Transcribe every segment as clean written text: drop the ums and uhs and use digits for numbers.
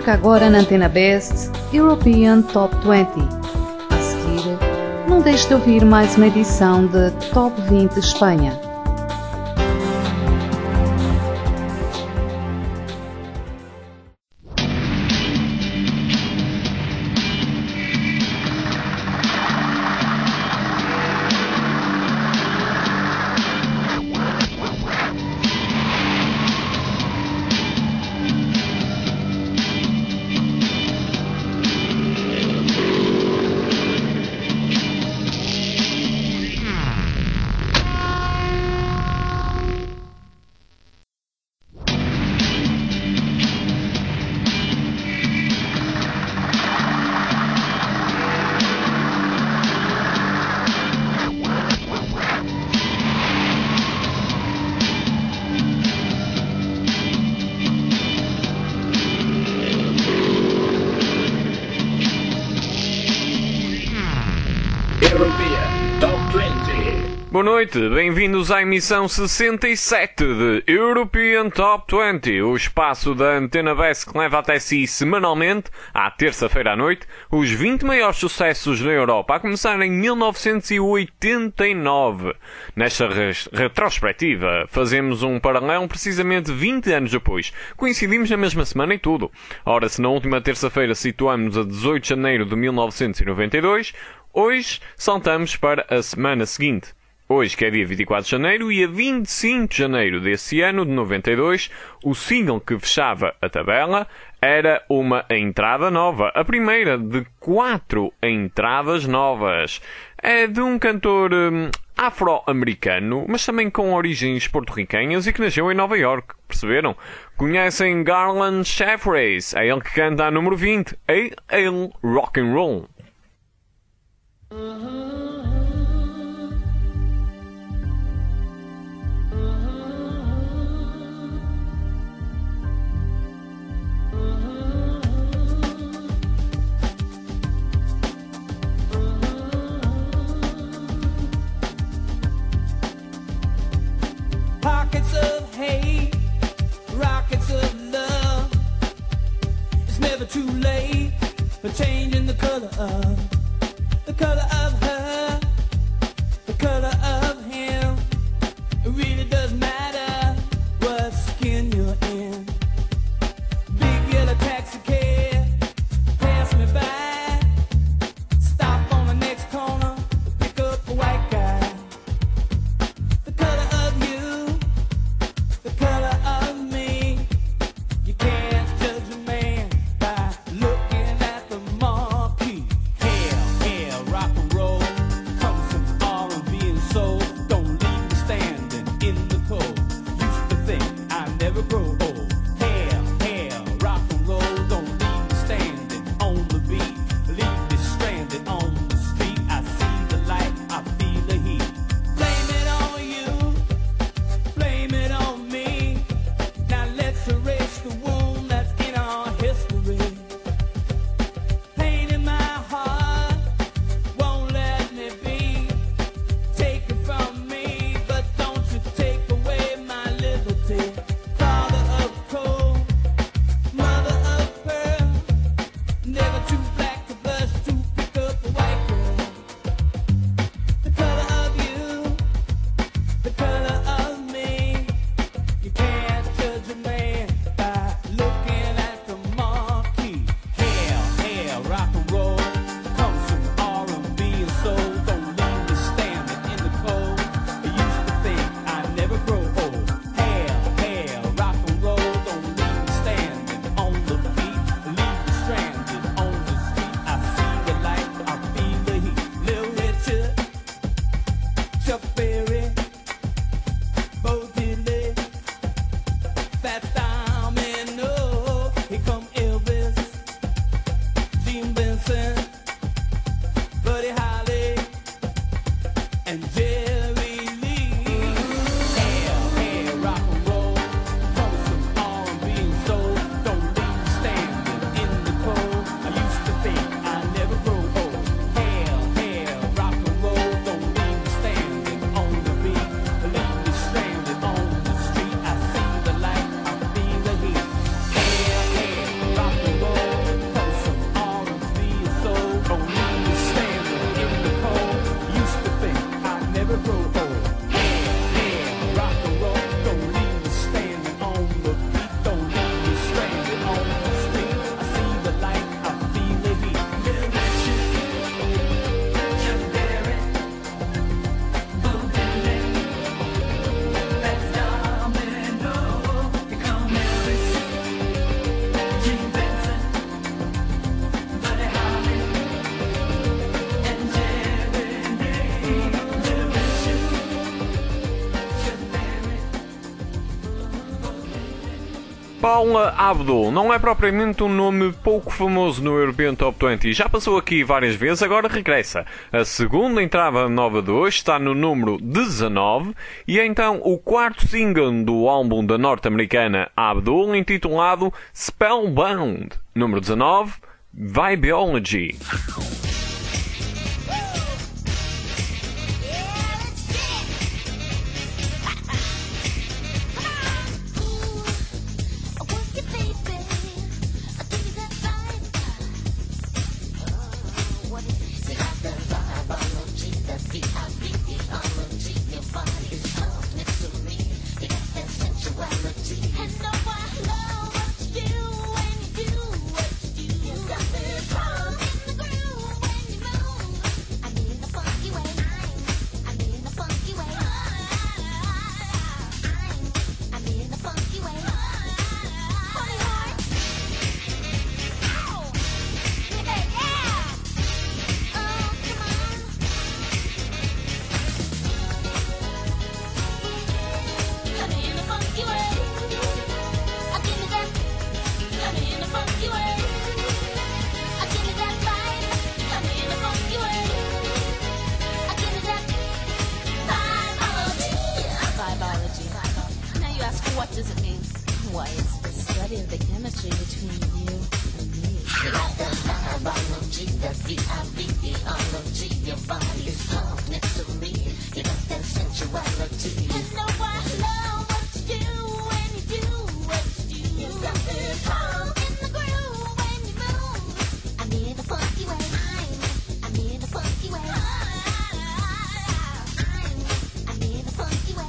Toca agora na Antena Best European Top 20. A seguir, não deixe de ouvir mais uma edição de Top 20 Espanha. Boa noite, bem-vindos à emissão 67 de European Top 20, o espaço da Antena Best que leva até si semanalmente, à terça-feira à noite, os 20 maiores sucessos na Europa, a começar em 1989. Nesta retrospectiva, fazemos um paralelo precisamente 20 anos depois. Coincidimos na mesma semana e tudo. Ora, se na última terça-feira situamos a 18 de janeiro de 1992, hoje saltamos para a semana seguinte. Hoje, que é dia 24 de janeiro, e a 25 de janeiro desse ano, de 92, o single que fechava a tabela era uma entrada nova. A primeira de 4 entradas novas. É de um cantor afro-americano, mas também com origens porto-riquenhas e que nasceu em Nova York. Perceberam? Conhecem Garland Jeffries? É ele que canta a número 20, A.L. Rock and Roll. Pockets of hate, rockets of love. It's never too late for changing the color of her, the color of him. It really doesn't matter what skin you're in. Big yellow taxi cab, pass me by. Stop on the next corner, pick up a white guy. The color of you, the color of me. You can't judge a man by looking at the marquee. Hell, rock and roll, comes from R&B and soul. Don't leave me standing in the cold. Used to think I'd never grow old. Hell, rock and roll, don't leave me standing on the beat. Leave me stranded on the street. I see the light, I feel the heat. Blame it on you, blame it on me. Now let's erase the wound that's in our history. Pain in my heart won't let me be. Take it from me, but don't you take away my liberty. Father of coal, mother of pearl, never too black to blush to pick up a white girl. The color of you, the color of me. You can't judge a man by looking at the marquee. Hell, rock and roll, comes from R&B and soul. Don't leave me standing in the cold. I used to think I'd never grow old. Hell, rock and roll, don't leave me standing on the beat. Leave me stranded on the street. I see the light, I feel the heat. Little Richard, Chuck Berry, Bo Diddley, Fat Domino, here come Elvis, Gene Vincent, Buddy Holly, and Jerry Lee. Hell, rock and roll, comes from R&B and soul. Don't leave me standing in the cold. I used to think I'd never grow old. Hell, rock and roll, don't leave me standing on the Paula Abdul não é propriamente um nome pouco famoso no European Top 20. Já passou aqui várias vezes, agora regressa. A segunda entrada nova de hoje está no número 19 e é então o quarto single do álbum da norte-americana Abdul, intitulado Spellbound. Número 19, Vibeology. What does it mean? Why, it's the study of the chemistry between you and me. You got the biology, the V-I-B-E-ology. Your body is calm next to me. You got that sensuality. And know I love what you do when you do what you do. You got the calm in the groove when you move. I'm in a funky way. I'm in a funky way. I'm in a funky way.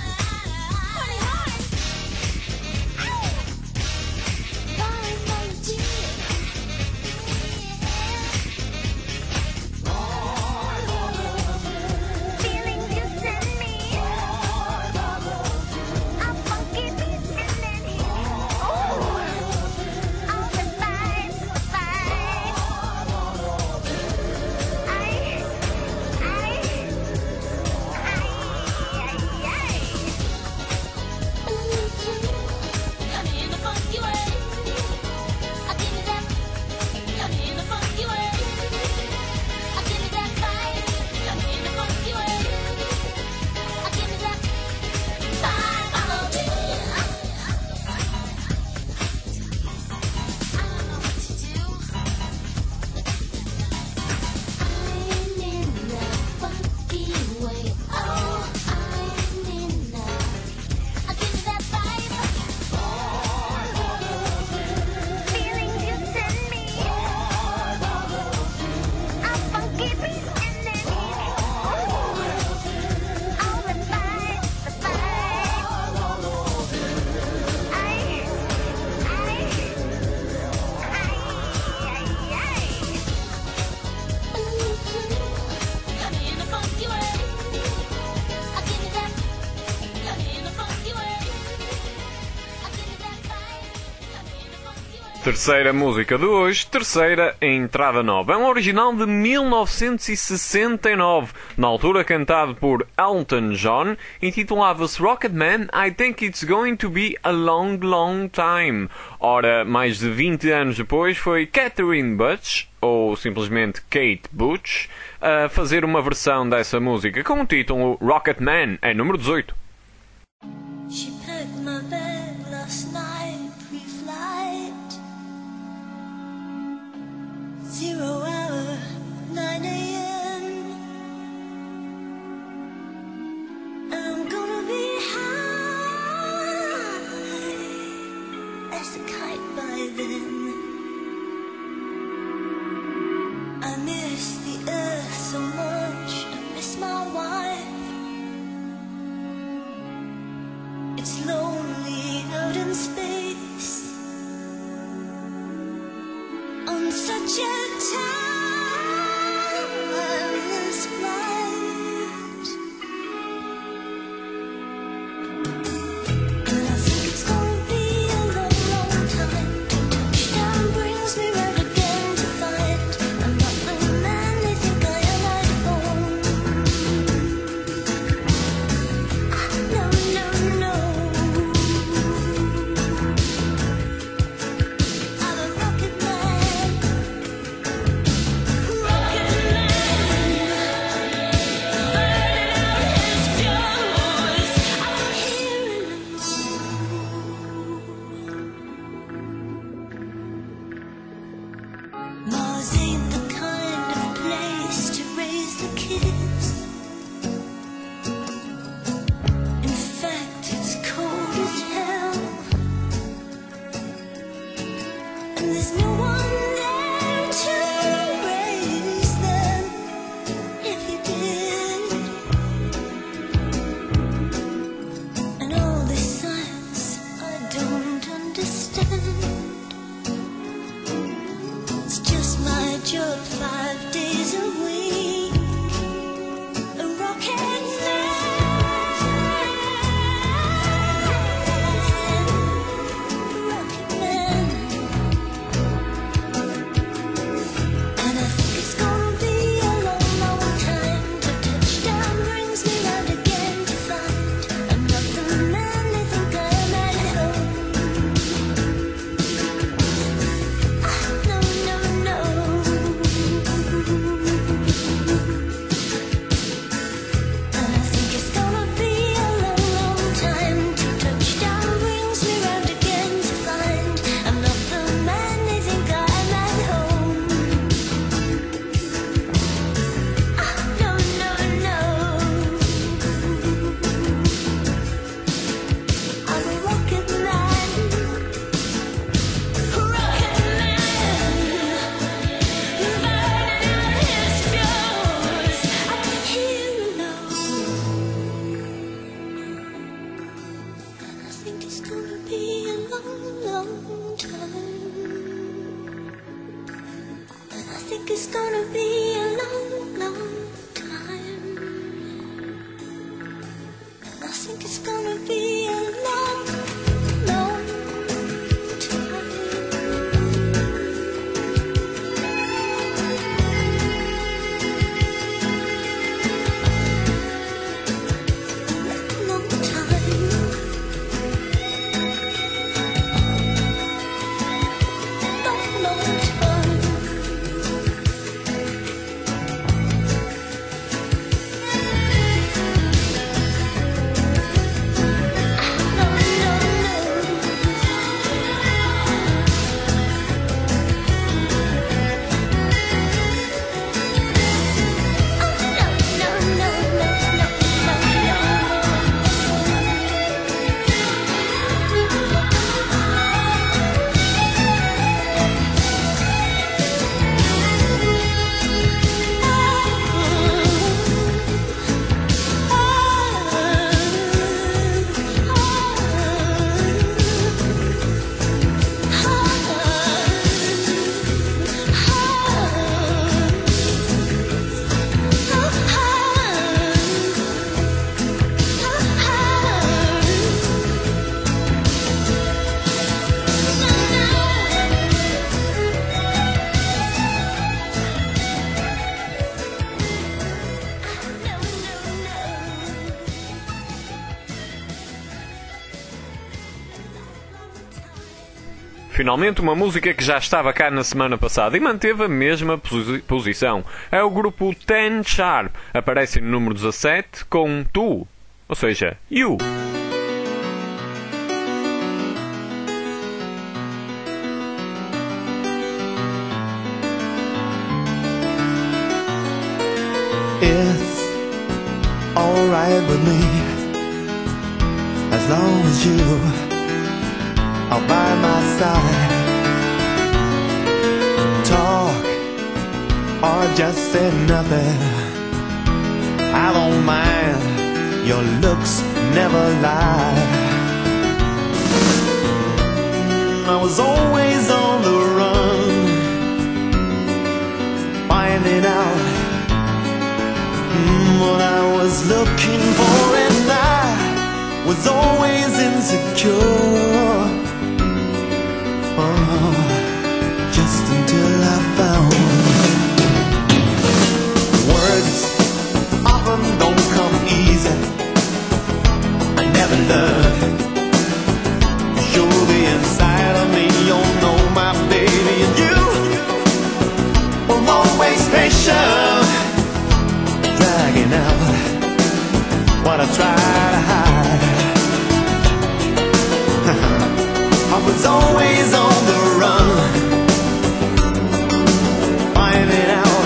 Terceira música de hoje, terceira entrada nova. É um original de 1969, na altura cantado por Elton John, intitulava-se Rocketman, I Think It's Going to Be a Long, Long Time. Ora, mais de 20 anos depois, foi Catherine Butch, ou simplesmente Kate Butch, a fazer uma versão dessa música com o título Rocketman, é número 18. She packed my bag last night, pre-flight. 0 hour, 9 a.m. I'm gonna be high as a kite by then. I miss the earth so much, I miss my wife. It's lonely out in space on such a tireless flight, and I think it's gonna be a long, long time. Touchdown brings me right again to find I'm not the man they think I am at home. No, no, no. think it's gonna be a long, long time. I think it's gonna be a long, long time. Long time. Long, long time. Finalmente, uma música que já estava cá na semana passada e manteve a mesma posição. É o grupo Ten Sharp. Aparece no número 17 com Tu, ou seja, You. It's alright with me as long as you are by my side. Talk or just say nothing, I don't mind, your looks never lie. I was always on the run, finding out what I was looking for, and I was always insecure. Oh, just until I found words often don't come easy. I never learned to show the inside of me. You'll know my baby, and you were always patient, dragging out what I try to hide. I was always on the run, finding out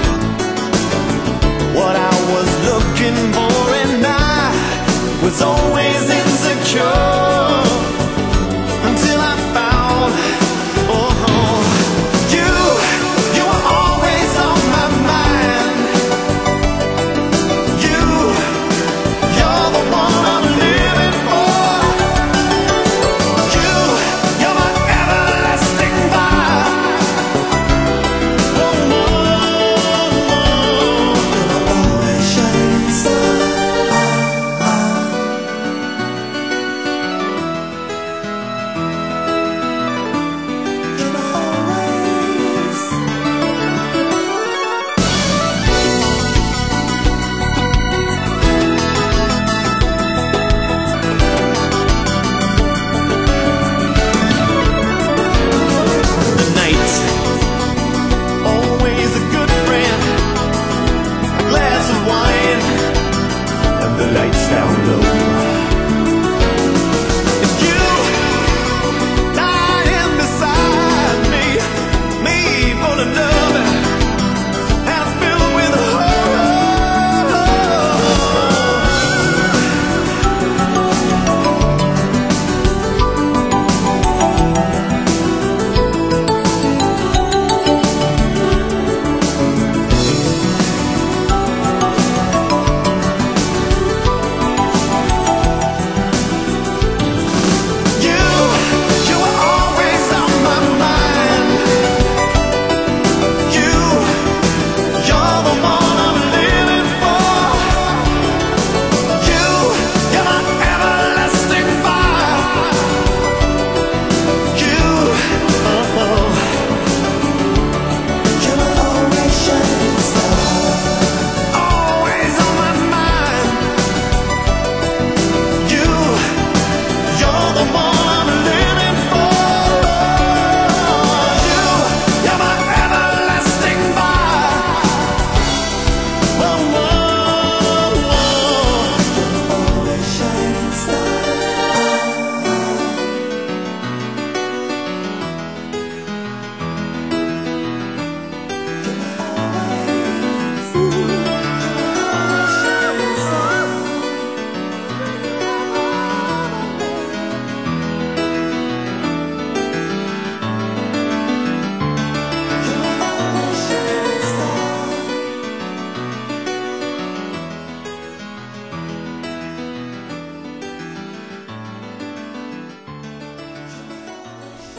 what I was looking for, and I was always insecure until I found, oh, you were always on my mind. You're the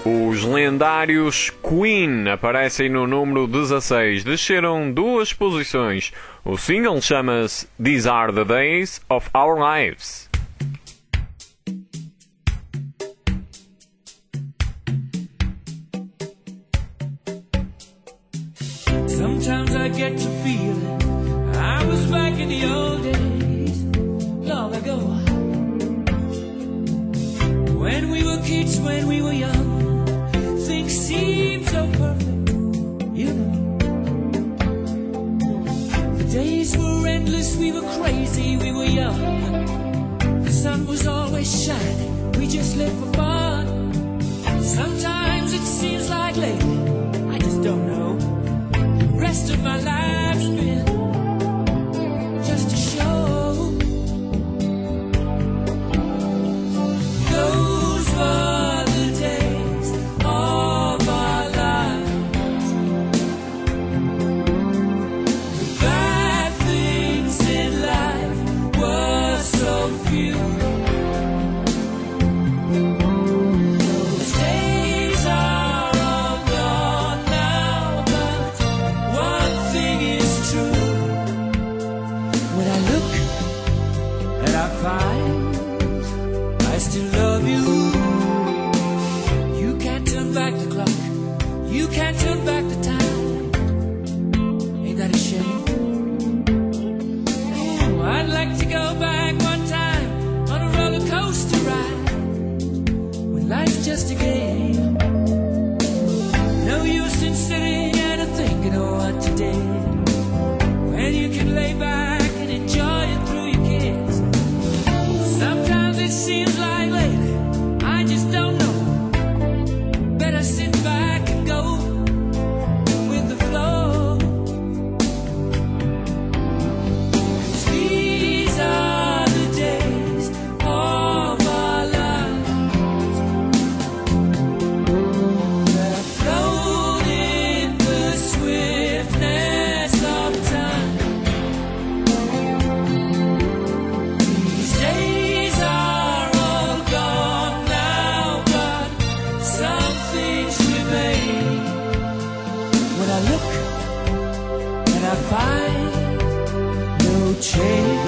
Os lendários Queen aparecem no número 16, desceram 2 posições. O single chama-se These Are the Days of Our Lives. Sometimes I get to feeling I was back in the old days, long ago. When we were kids, when we were young, things seemed so perfect, you know. The days were endless, we were crazy, we were young. The sun was always shining, we just lived for fun. Sometimes it seems like lately, I just don't know. The rest of my life's been just a show. Those were the days of our lives. The bad things in life were so few. Those days are all gone now, but one thing is true. When I look and I find I still love you. You can't turn back the clock. You can't turn back the time. Ain't that a shame? Oh, I'd like to go back one time on a roller coaster ride when life's just a game. No use in sitting and thinking of what you did when you can lay back and enjoy it through your kids. Sometimes it seems like lately, I just don't know. Better sit back and go with the flow. 'Cause these are the days of our lives that float in the swiftness of time. These days are all gone now, but some things remain. When I look and I find no change.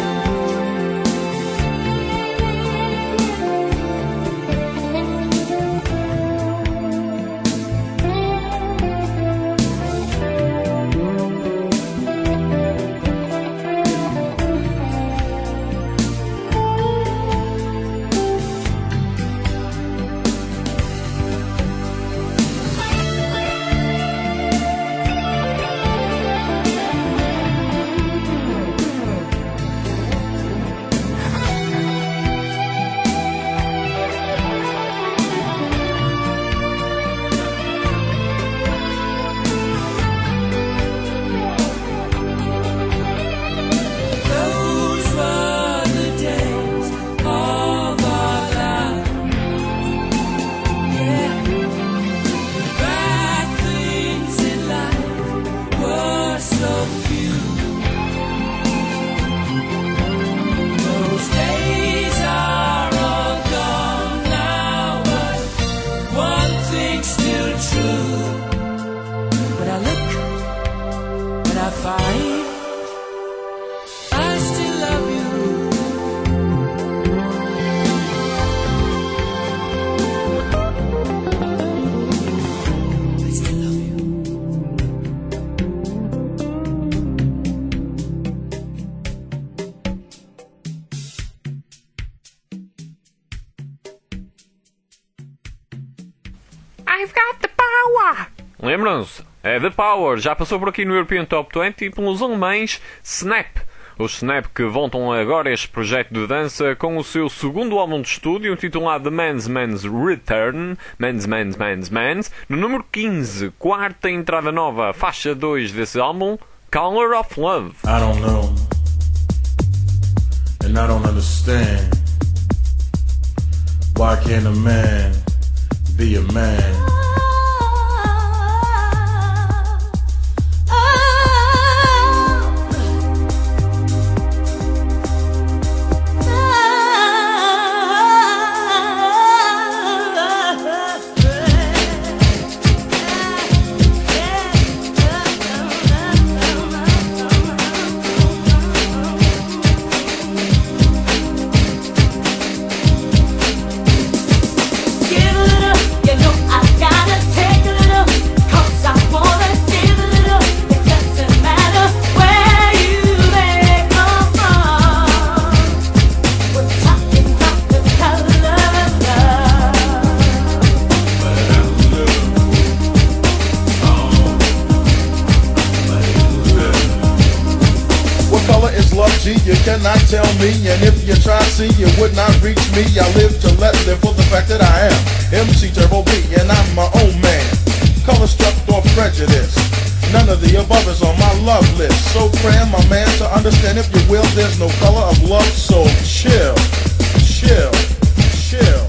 Those were the days of our lives. Yeah, the bad things in life were so few. Those days are all gone now, but one thing's still true. When I look and I find I still love you. I still love you. I've got the power! Lembram-se? É The Power, já passou por aqui no European Top 20 pelos alemães Snap. Os Snap que voltam agora a este projeto de dança com o seu segundo álbum de estúdio intitulado The Man's Return, Man's, no número 15, quarta entrada nova, faixa 2 desse álbum, Color of Love. I don't know, and I don't understand. Why can't a man be a man? cannot tell me, and if you try, see, you would not reach me. I live to let live for the fact that I am MC Turbo B, and I'm my own man. Color struck or prejudice, none of the above is on my love list. So cram my man to understand, if you will, there's no color of love. So chill, chill, chill.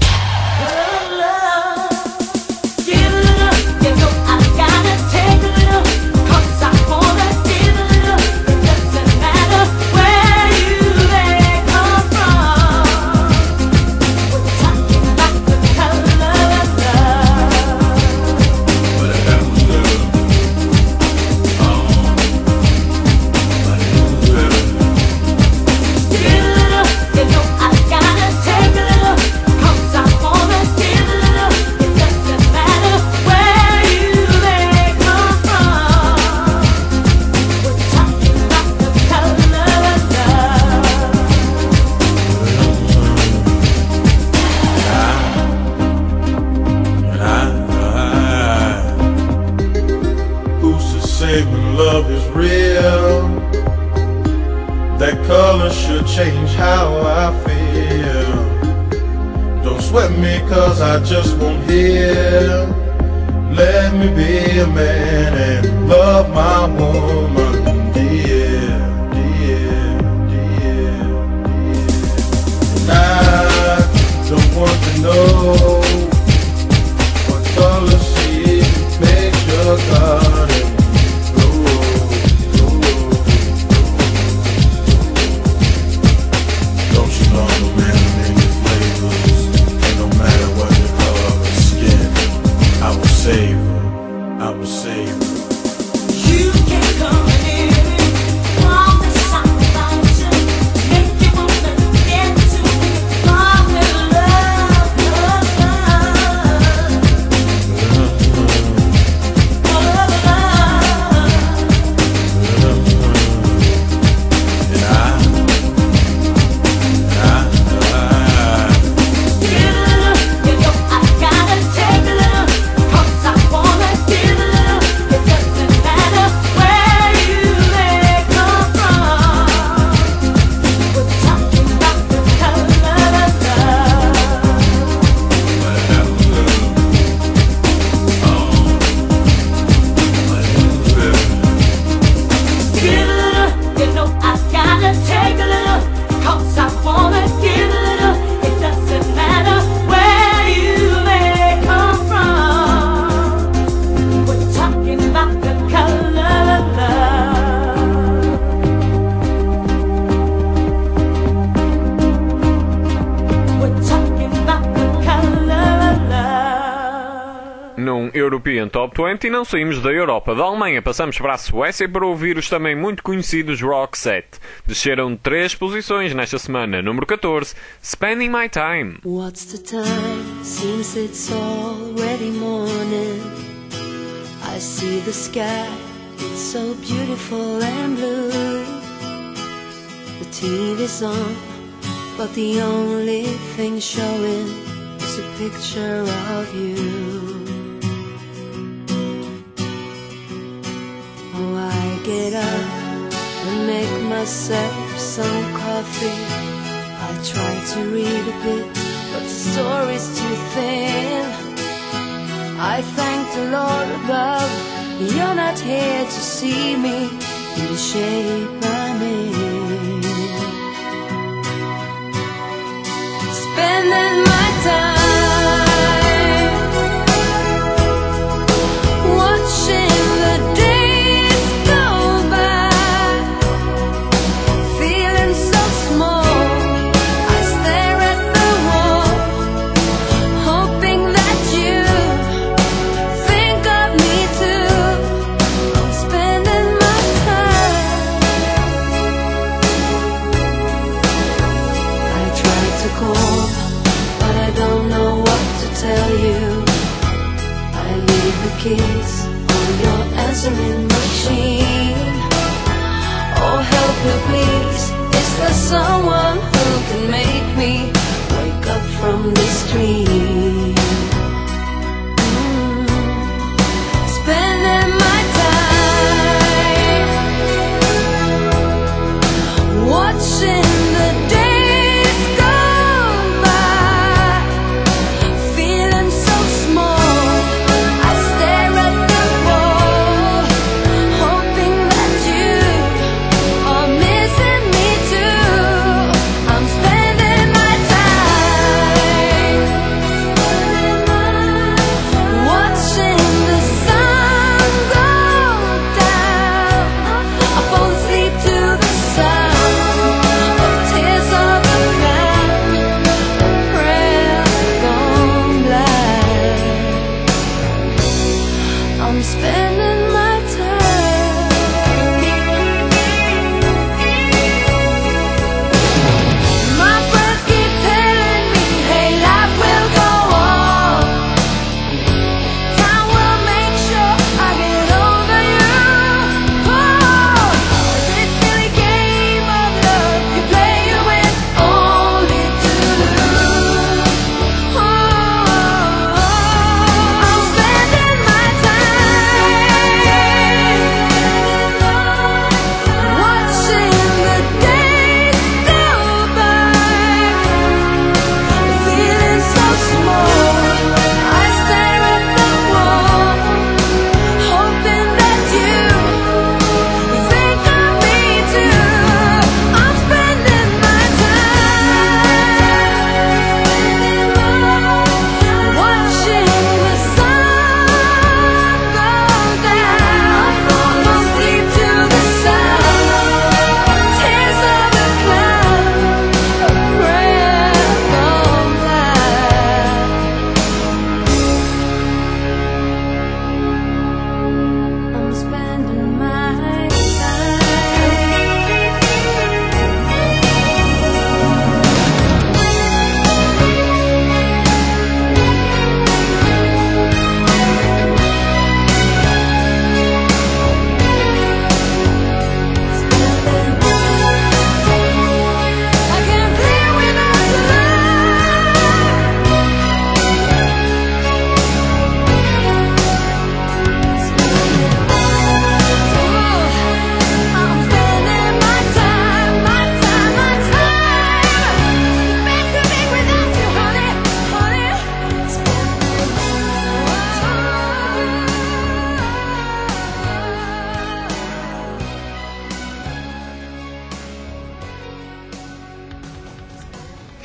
When love is real, that color should change how I feel. Don't sweat me, cause I just won't hear. Let me be a man and love my woman, dear, dear, dear, dear. And I don't want to know what color seed makes your garden. I will save her. You can come in from the sunlight, make you wanna get to me, fall in love, love, love, And I you know I gotta take a look, 'cause I wanna give a look. It doesn't matter where you may come from. We're talking about the color of love. Give a look, you know I gotta take a look, 'cause I wanna give a look. It doesn't matter where you may come from. We're talking about the color of love. We're talking about the color of love. Num European Top 20 não saímos da Europa. Da Alemanha passamos para a Suécia para ouvir os também muito conhecidos Roxette. Desceram 3 posições nesta semana. Número 14, Spending My Time. What's the time? Seems it's already morning. I see the sky, it's so beautiful and blue. The TV's on, but the only thing showing is a picture of you. Oh, I get up and make myself some coffee. I try to read a bit, but the story's too thin. I thank the Lord above, you're not here to see me in the shape I'm in. Spending my time watching the days go by, feeling so small. I stare at the wall, hoping that you think of me too. I'm spending my time. I try to call, but I don't know what to tell you. I leave the keys on your answering machine. Oh, help me please, is there someone who can make me wake up from this dream? Spending my time watching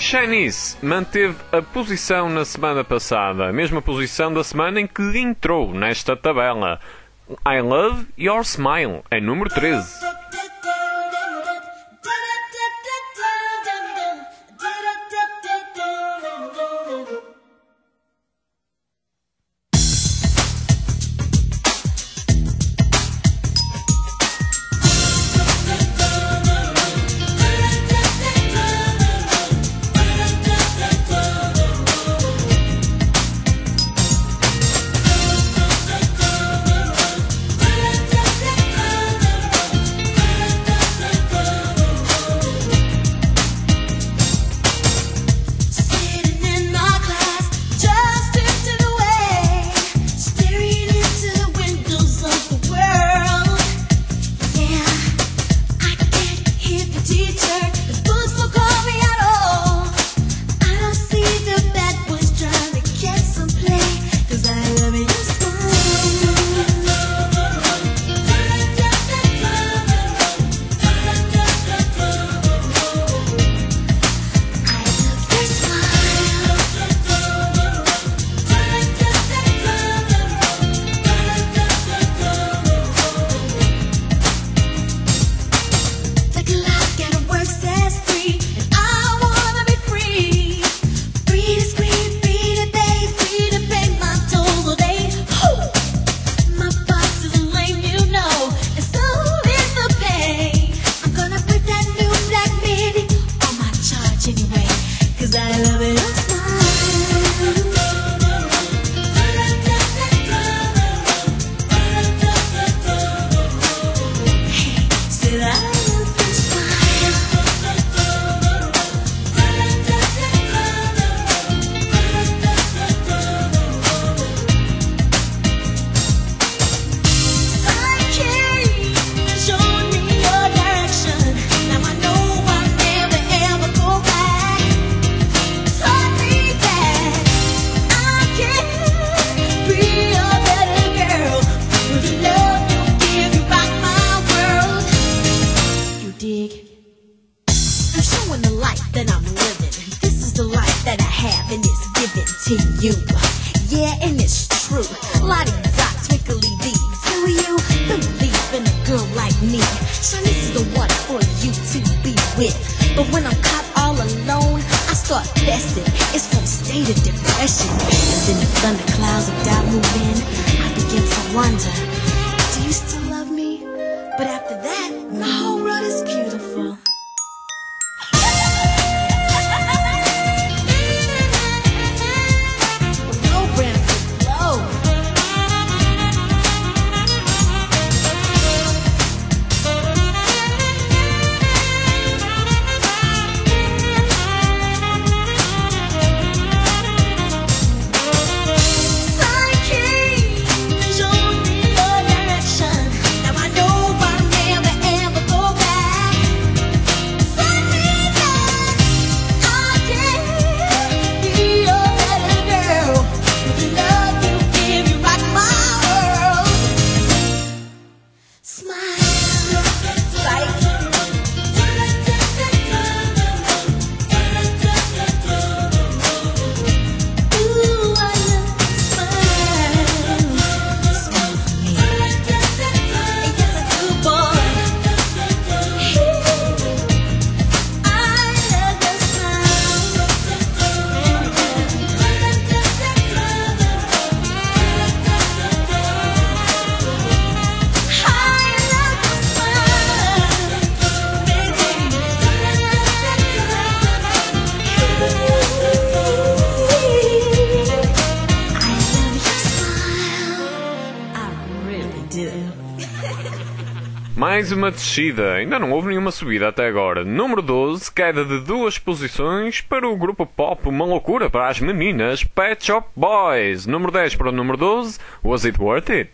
Shanice manteve a posição na semana passada, a mesma posição da semana em que entrou nesta tabela. I Love Your Smile, é número 13. Sitting in my class, just drifting away, staring into the windows of the world. Yeah, I can't hear the teacher, the books don't call me at all. I don't see the bad boys trying to get some play, 'cause I love your The clock at work says 3, and I wanna be free. Free to scream, free to beg, free to pay my tolls all day. My boss is lame, you know, and so is the pay. I'm gonna put that new Black Midi on my charge anyway, 'cause I love it. Said I love your smile. Sidekick, showing me your direction. Now I know I'll never ever go back. Taught me that I can be a better girl. With the love you give, you rock my world. You dig? I'm showing the life that I'm living. This is the life that I have, and it's given to you. Yeah, and it's true. Lottie dot, twinkly dee. So you believe in a girl like me? Shanice is the one for you to be with. But when I'm caught all alone, I start fessing. It's from state of depression. And then the thunderclouds of doubt move in. I begin to wonder, do you still love me? But after that, my whole world is beautiful. Low, Branson, low. Sidekick, show me your direction. Now I know I'll never ever go back. Send me back. I can be your better girl. With the love you give, you rock my world. Smile, ooh, I love your smile. Smile for me. Yes, I do, boy. I love your smile. I love your smile, baby. I love your smile. I really do. Mais uma descida, ainda não houve nenhuma subida até agora. Número 12, queda de 2 posições para o grupo pop Uma Loucura para as Meninas, Pet Shop Boys. Número 10 para o número 12, Was It Worth It?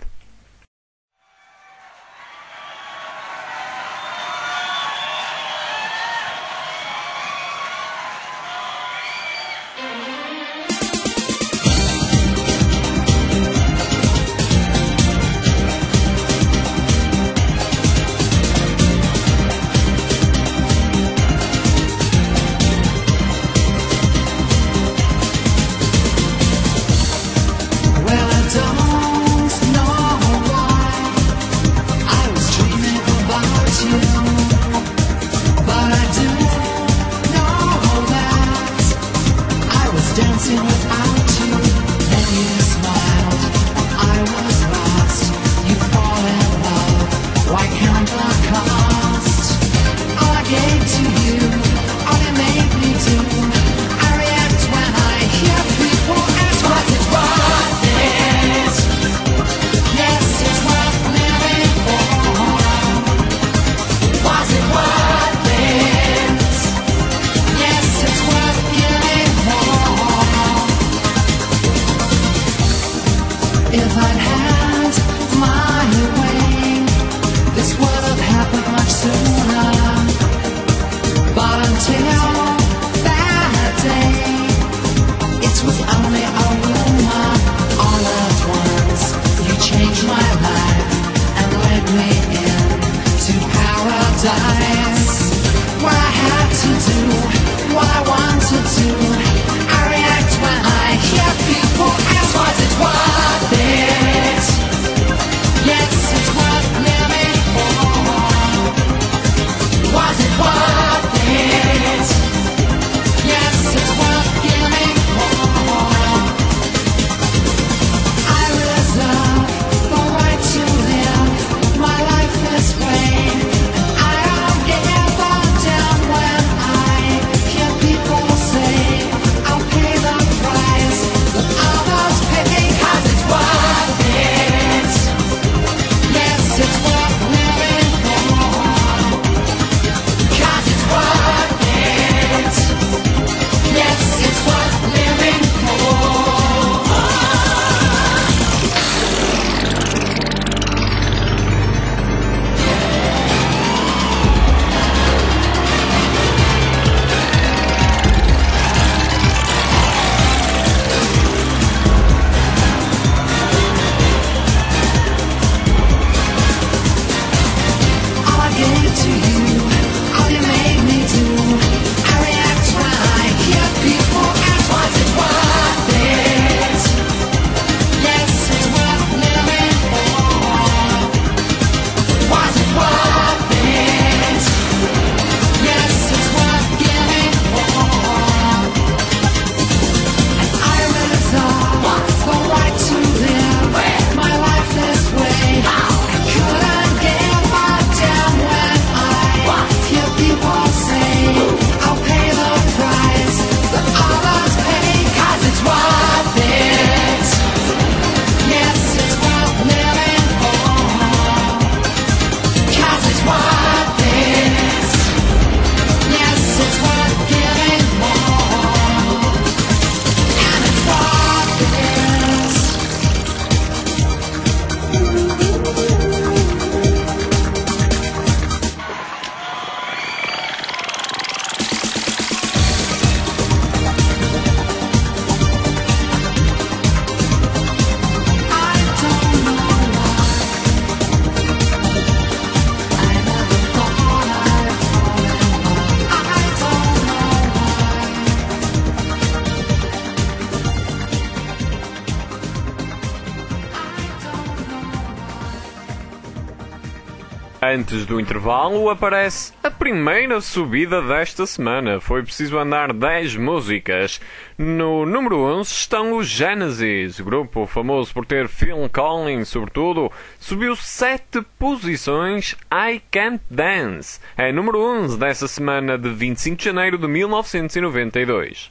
dancing without you. Then you smiled, I was lost. You fall in love, why count the cost? All I gave to you, all you made me do. I react when I hear people ask, was it worth it? Yes, it's worth living for. Was it worth it? Yes, it's worth giving more. If I'd had my way, this would have happened much sooner. But until that day, it was only a rumor. All at once, you changed my life and led me into paradise. What I had to do, what I wanted to. I react when I hear people ask, was it worth it? Yes, it's worth living for. Was it worth it? Yes, it's worth giving more. I reserve the right to live my life this way. I don't give a damn when I hear people say I'll pay the price that others pay, 'cause it's worth it. Yes, it's worth living for. 'Cause it's worth it. Yes, it's worth living for. All I gave to you, all you made me do. I react when I hear people ask, was it worth it? Yes, it's worth living for. Was it worth it? Yes, it's worth giving more. And I reserve the right to live my life this way. I couldn't give a damn when I hear people say I'll pay the price that others pay, 'cause it's worth it. Yes, it's worth living for. 'Cause it's worth it. Yes, it's worth giving more. And it's worth it. I don't know why. I never thought I'd fall in love. I don't know why. Antes do intervalo aparece a primeira subida desta semana. Foi preciso andar 10 músicas. No número 11 estão os Genesis, grupo famoso por ter Phil Collins, sobretudo. Subiu 7 posições, I Can't Dance. É número 11 dessa semana de 25 de janeiro de 1992.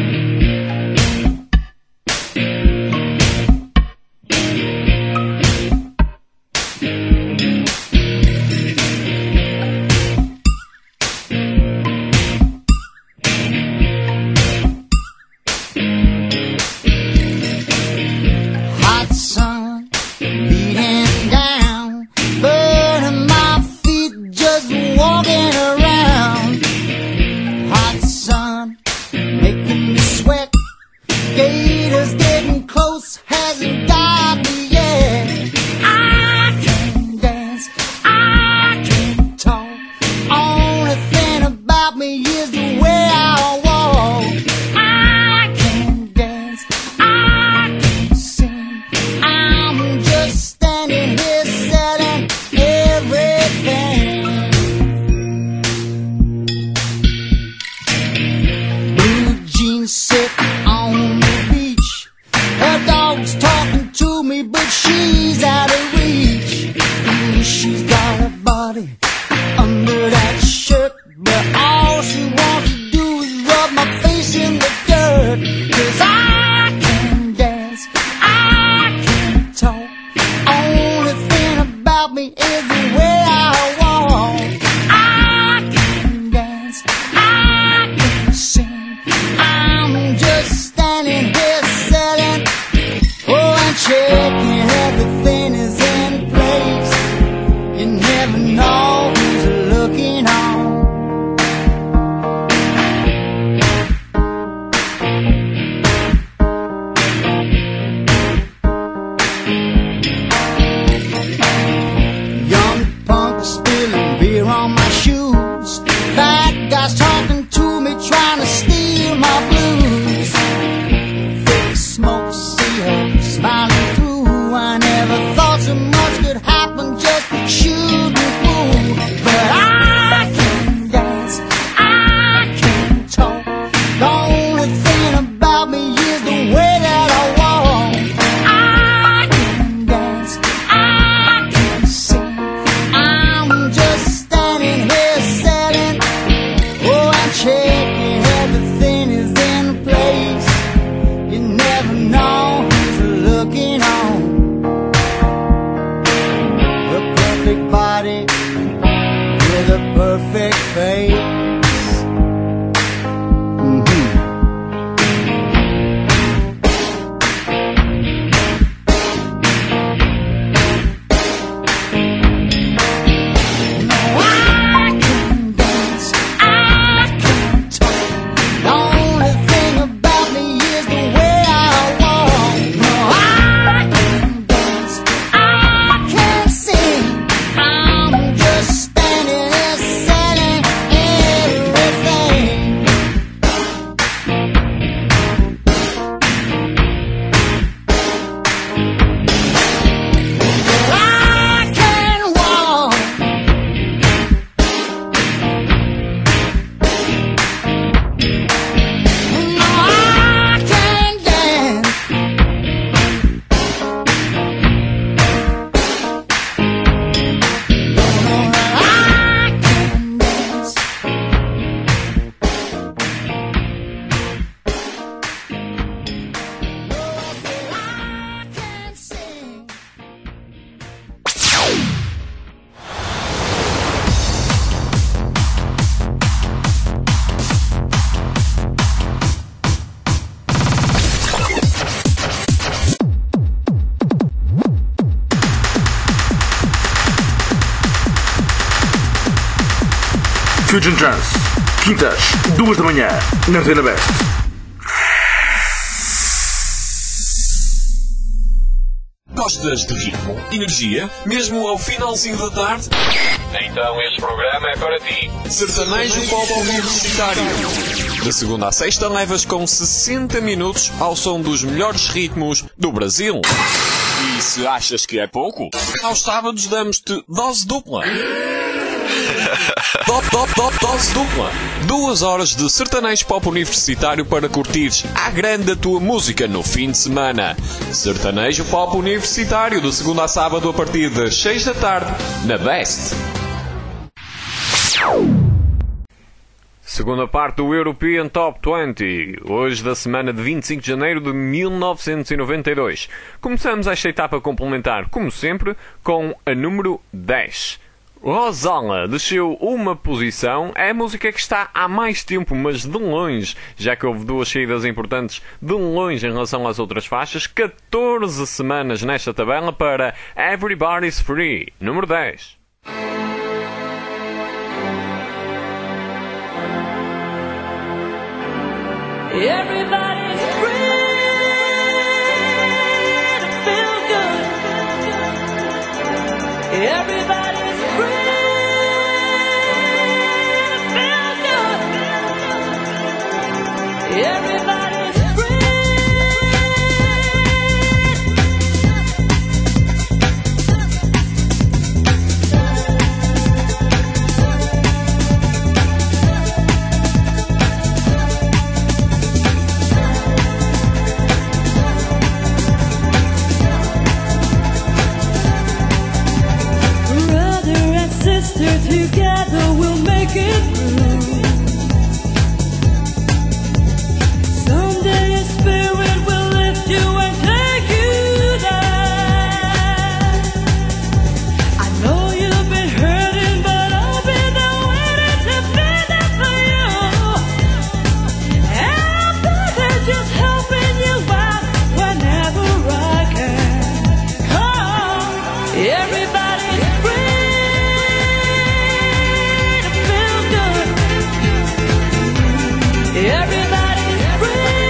Hot sun beating down, burning my feet just walking around. Hot sun making me sweat, gators getting close, hasn't got me yet. I can't dance, I can't talk, only thing about me is the way I walk. I can't dance, I can't sing, I'm just standing here selling everything. Blue jeans sit on Fusion Trance. Quintas, 2 da manhã, na Antena Best. Gostas de ritmo, energia, mesmo ao finalzinho da tarde? Então este programa é para ti. Sertanejo Pop Universitário. De segunda à sexta levas com 60 minutos ao som dos melhores ritmos do Brasil. E se achas que é pouco, aos sábados damos-te dose dupla. Dose dupla. 2 horas de sertanejo pop universitário para curtires à grande a tua música no fim de semana. Sertanejo pop universitário de segunda a sábado a partir das 6 da tarde na Best. Segunda parte do European Top 20, hoje da semana de 25 de janeiro de 1992. Começamos esta etapa complementar, como sempre, com a número 10. Rosala desceu uma posição, é a música que está há mais tempo, mas de longe, já que houve 2 saídas importantes de longe em relação às outras faixas, 14 semanas nesta tabela para Everybody's Free, número 10. Everybody's free to feel good. Everybody's free to feel good. Everybody's together we'll make it through. Someday a spirit will lift you and take you there. I know you've been hurting, but I'll be there waiting to be there for you. And I'll be there just helping you out whenever I can. Come on, everybody's free. Everybody's free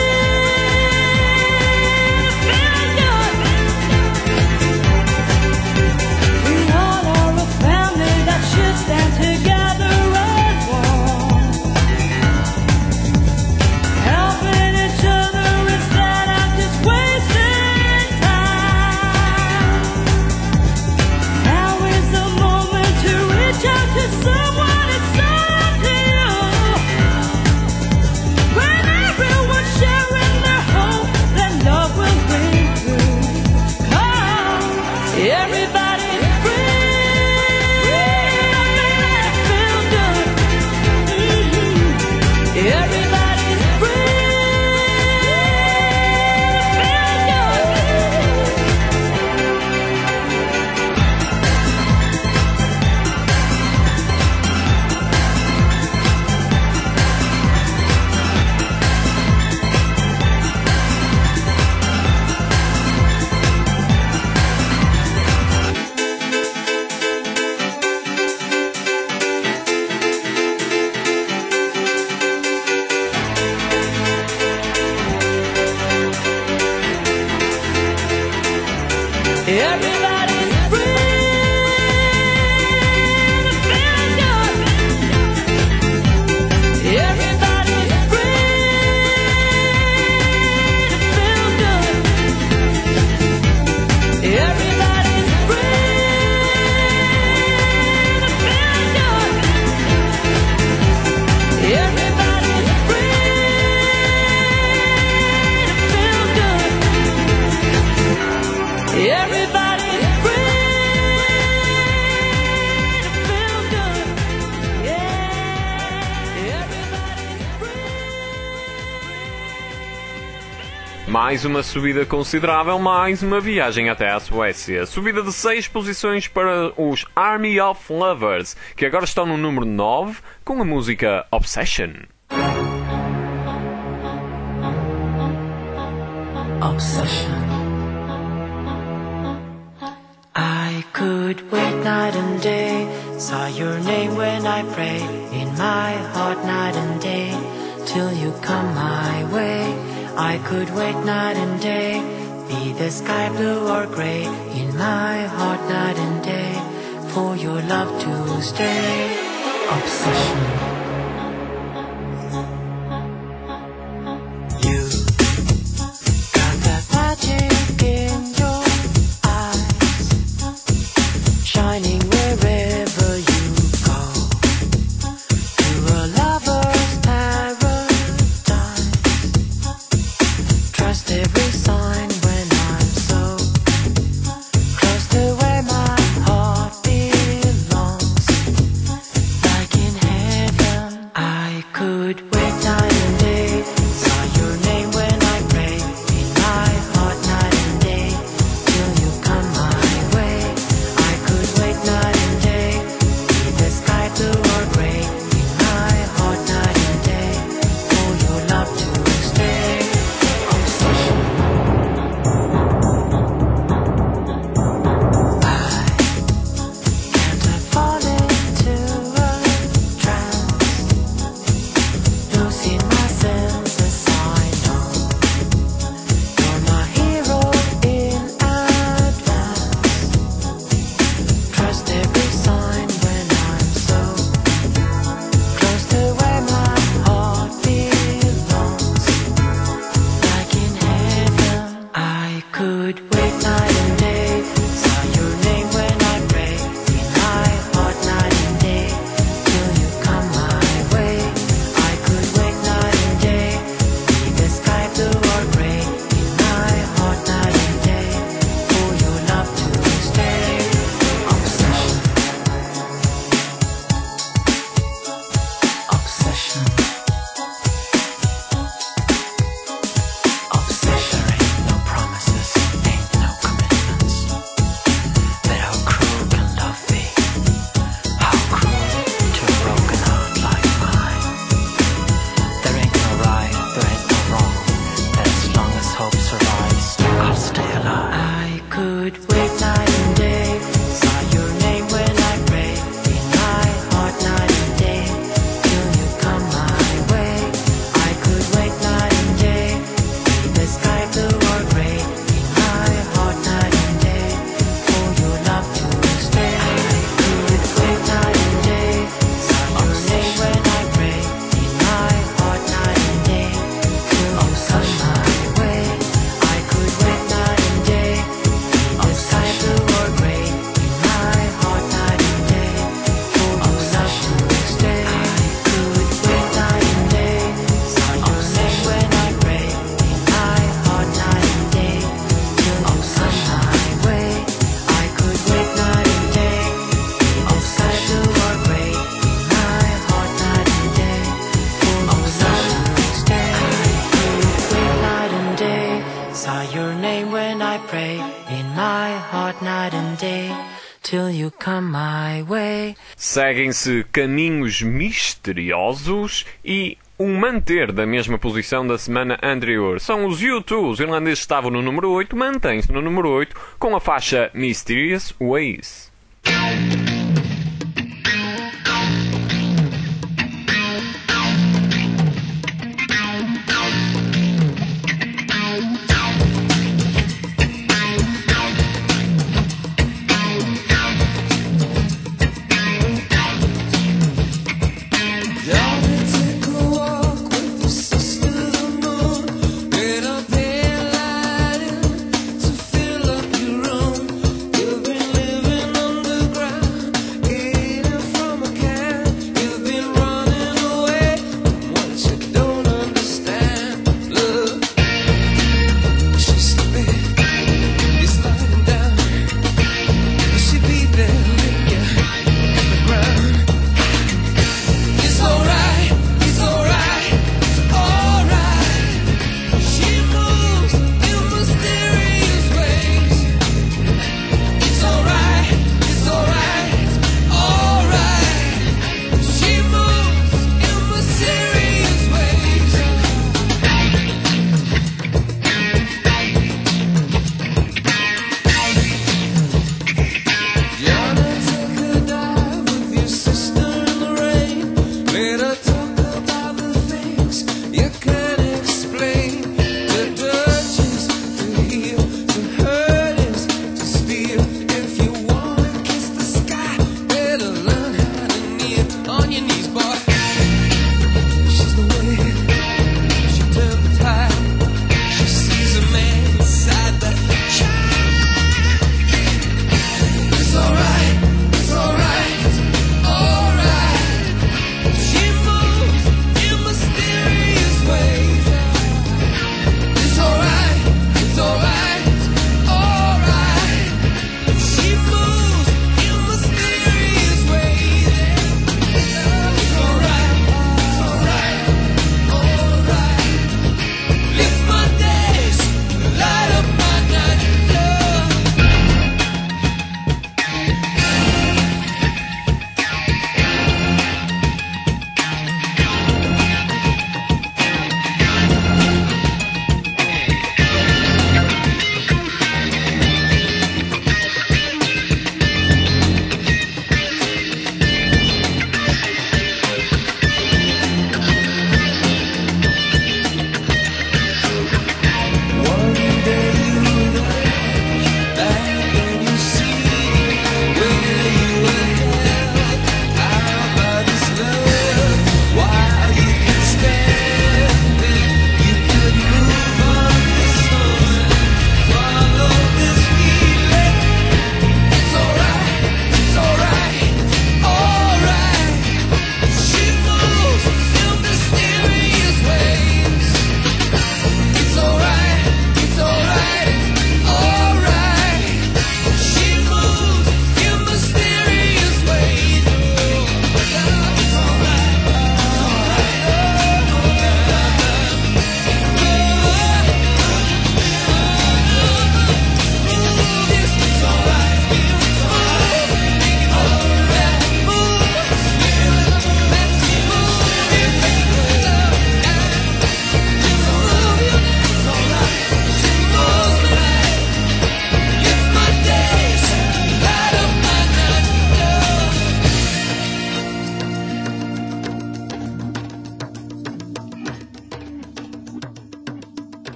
to feel good. We all are a family that should stand together as one, helping each other instead of just wasting time. Now is the moment to reach out to someone and say to you. Sharing their hope that love will bring through. Come, everybody's free to feel good. Everybody's free to Everybody's free to feel good. Everybody's free to feel good. Everybody's free to feel good. Everybody's free to feel good. Everybody's free to feel good. Yeah, everybody's free. Mais uma subida considerável, mais uma viagem até à Suécia. Subida de 6 posições para os Army of Lovers, que agora estão no número 9 com a música Obsession. Obsession. I could could wait night and day, saw your name when I pray, in my heart night and day, till you come my way. I could wait night and day, be the sky blue or gray, in my heart night and day, for your love to stay. Obsession. You got that magic in your eyes, shining wherever you go, to a lover's paradise. Trust every sign when I'm so close to where my heart belongs, like in heaven. I could wait night and day, saw your name when I pray, in my heart night and day, till you come my way. I could wait night and day, be the sky blue or gray, in my heart night and day, for your love to stay. Obsession. Can't I fall into a trance, losing my senses? I know you're my hero in advance. Trust every sign when I'm so close to where my heart belongs, like in heaven. I could wait night and day, saw your name when I pray, in my heart night and day, till you come my way. I could wait night and day, be the sky blue or gray, in my heart night and day, for your love to stay. Obsession. Obsession. Obsession. There ain't no promises, ain't no commitments, but how cruel can love be? How cruel to a broken heart like mine. There ain't no right, there ain't no wrong, but as long as hope survives, I'll stay alive. I could wait night and day, saw your name when I pray, in my heart night and day, till you come my way. I could wait night and day, be the sky blue or gray, in my heart night and day, for your love to stay. I could wait night and day, saw your name when I pray, in my heart night and day, till you come my way. I could wait night and day, be the sky blue or gray, in my heart night and day, for your love to stay. I could wait night and day, saw your name when I pray, in my heart night and day, till you come my way. I could wait night and day, be the sky blue or gray, in my heart night and day, for your love to stay. I could wait night and day, saw your name when I pray, in my heart night and day, till you come my way. Seguem-se caminhos misteriosos e um manter da mesma posição da semana anterior. São os U2, os irlandeses estavam no número 8, mantêm-se no número 8 com a faixa Mysterious Ways. Darling, take a walk with your sister the moon. Get up here lighting to fill up your room. You've been living underground.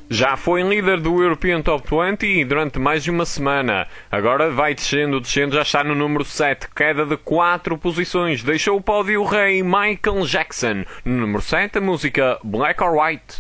Já foi líder do European Top 20 durante mais de uma semana. Agora vai descendo, já está no número 7, queda de 4 posições. Deixou o pódio o rei Michael Jackson. No número 7, a música Black or White.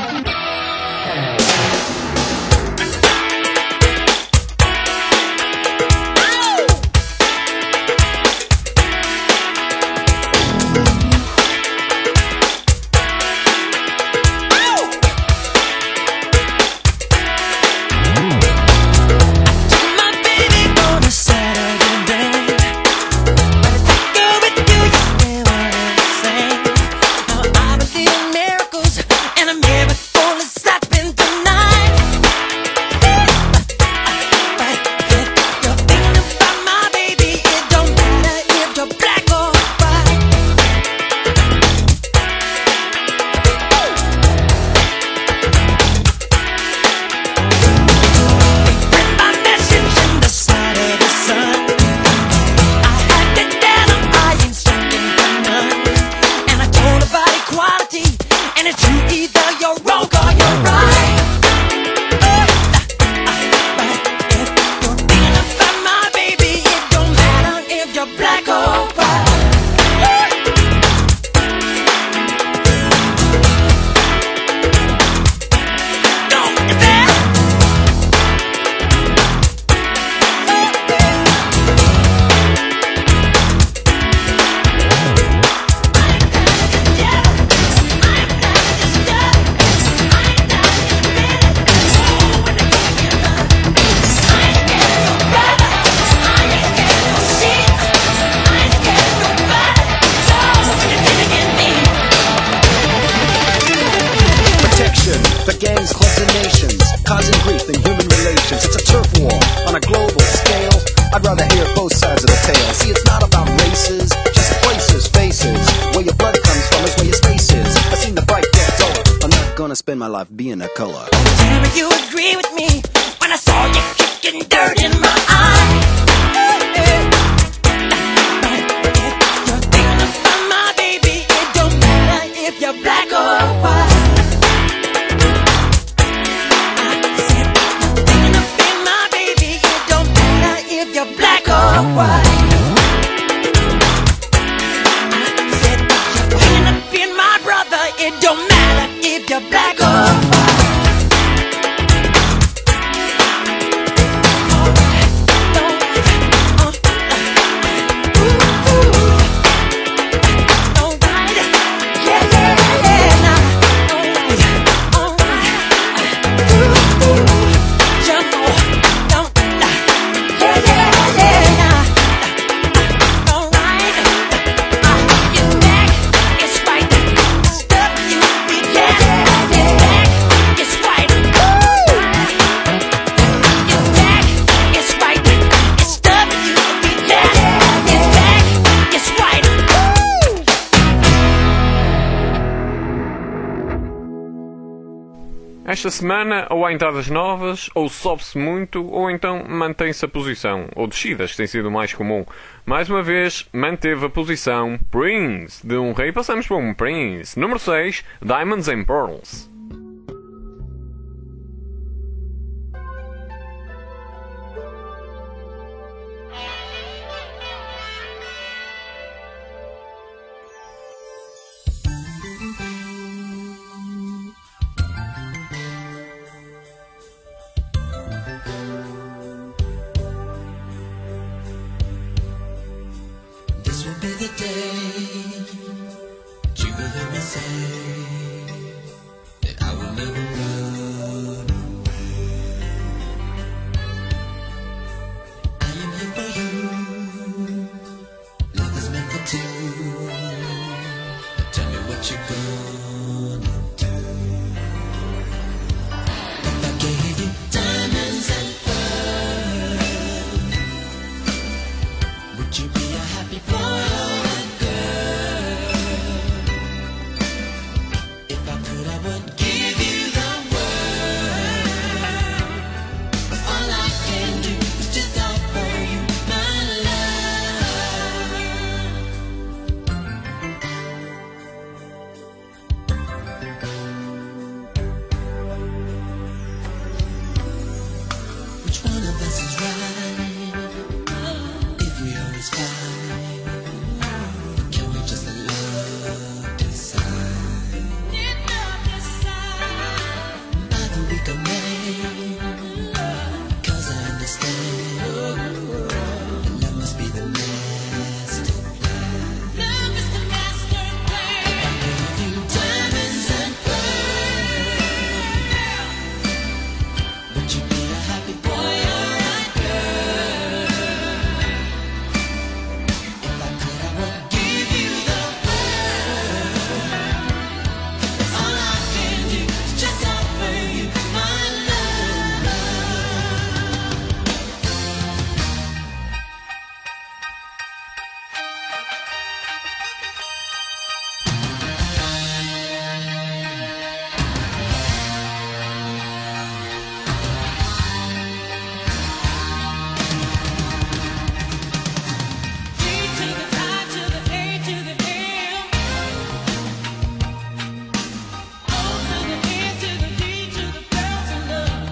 For gangs, clubs, and nations, causing grief in human relations. It's a turf war on a global scale. I'd rather hear both sides of the tale. See, it's not about races, just places, faces. Where your blood comes from is where your space is. I've seen the fight get duller. I'm not gonna spend my life being a color. Tell me you agree with me when I saw you kicking dirt in my eye. You're thinking about my baby. It don't matter if you're black or white. Black or white. I said you're bringing up in my brother. It don't matter if you're black or white. Esta semana ou há entradas novas, ou sobe-se muito, ou então mantém-se a posição, ou descidas, que tem sido o mais comum. Mais uma vez, manteve a posição Prince, de um rei passamos para um Prince. Número 6, Diamonds and Pearls. This will be the day you will hear me say Which one of us is right? If we always fight, can we just let love decide? Neither we can make, 'cause I understand love must be the master plan. Love is the master plan. I give you diamonds and pearls. Would you be a happy boy or a girl? If I could, I would give you the world. All I can do is just offer you my love. D to the I to the A to the M. O to the N to the D to the girls in love.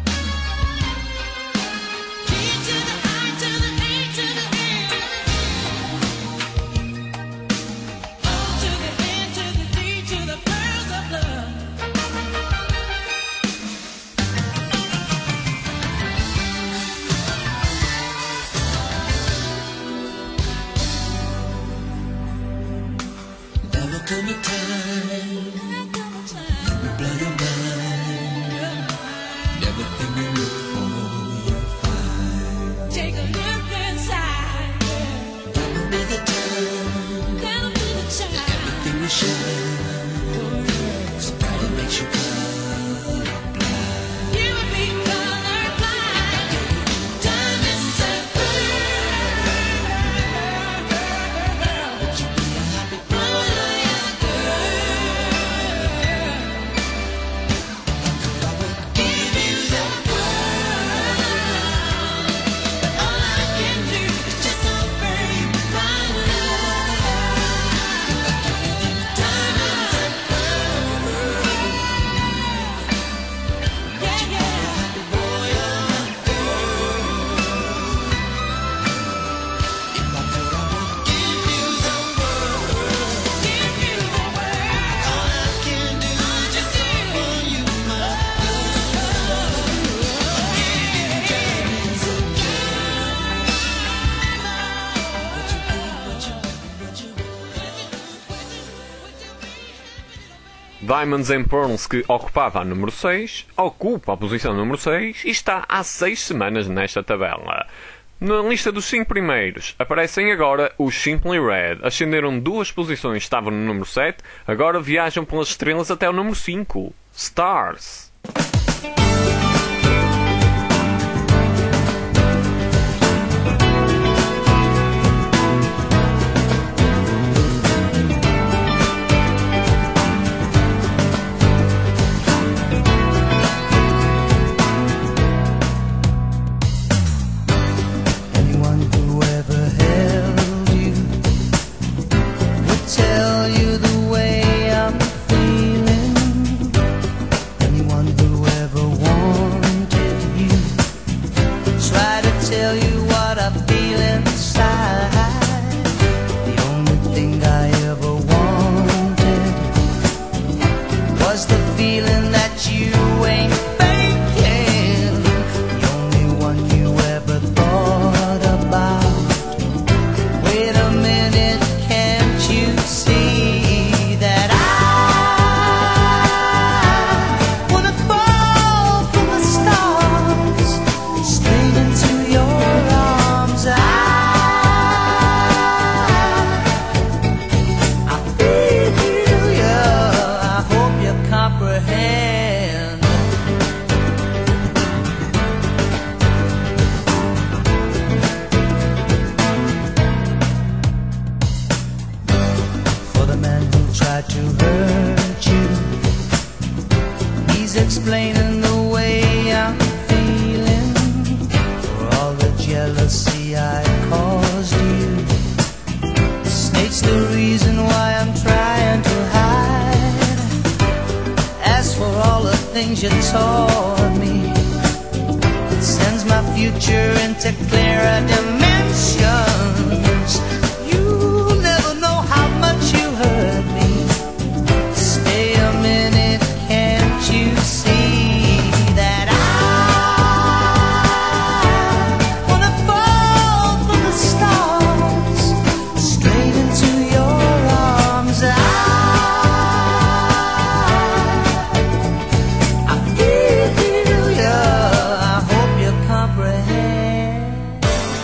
G to the I to the A to the M. O to the N to the D to the girls of love. There will come a time you blow your mind. Everything you look for, you'll find. Take a look inside. That will be the time. That'll be the time. Everything will shine. So bright it makes you colorblind. You would be colorblind. Diamonds and pearls. Would you be a happy boy or a girl? I would give you the world. But all I can do is just offer you my love. I give you diamonds and pearls. Yeah, yeah. Happy boy or a girl. If I could, I would give you the world. Give you the world. All I can do is just offer you my love. I give you diamonds and Diamonds and Pearls, que ocupava a número 6, ocupa a posição número 6 e está há 6 semanas nesta tabela. Na lista dos 5 primeiros aparecem agora os Simply Red. Ascenderam 2 posições, estavam no número 7, agora viajam pelas estrelas até o número 5. Stars. Anyone who ever held you would tell you the way I'm feeling. Anyone who ever wanted you try to tell you what I feel inside. The only thing I ever wanted was the feeling that you ain't faking. The only one you ever thought about. Wait a minute, can't you see that I wanna fall from the stars straight into your arms? I feel you. I hope you comprehend. For the man who tried to hurt you, he's explaining the way I'm feeling. For all the jealousy I caused you, snake's the reason why I'm trying to hide. As for all the things you taught me, it's sends my future into clearer dimensions. You never know how much you hurt me. Stay a minute, can't you see that I wanna fall from the stars straight into your arms? I feel ya, I hope you comprehend.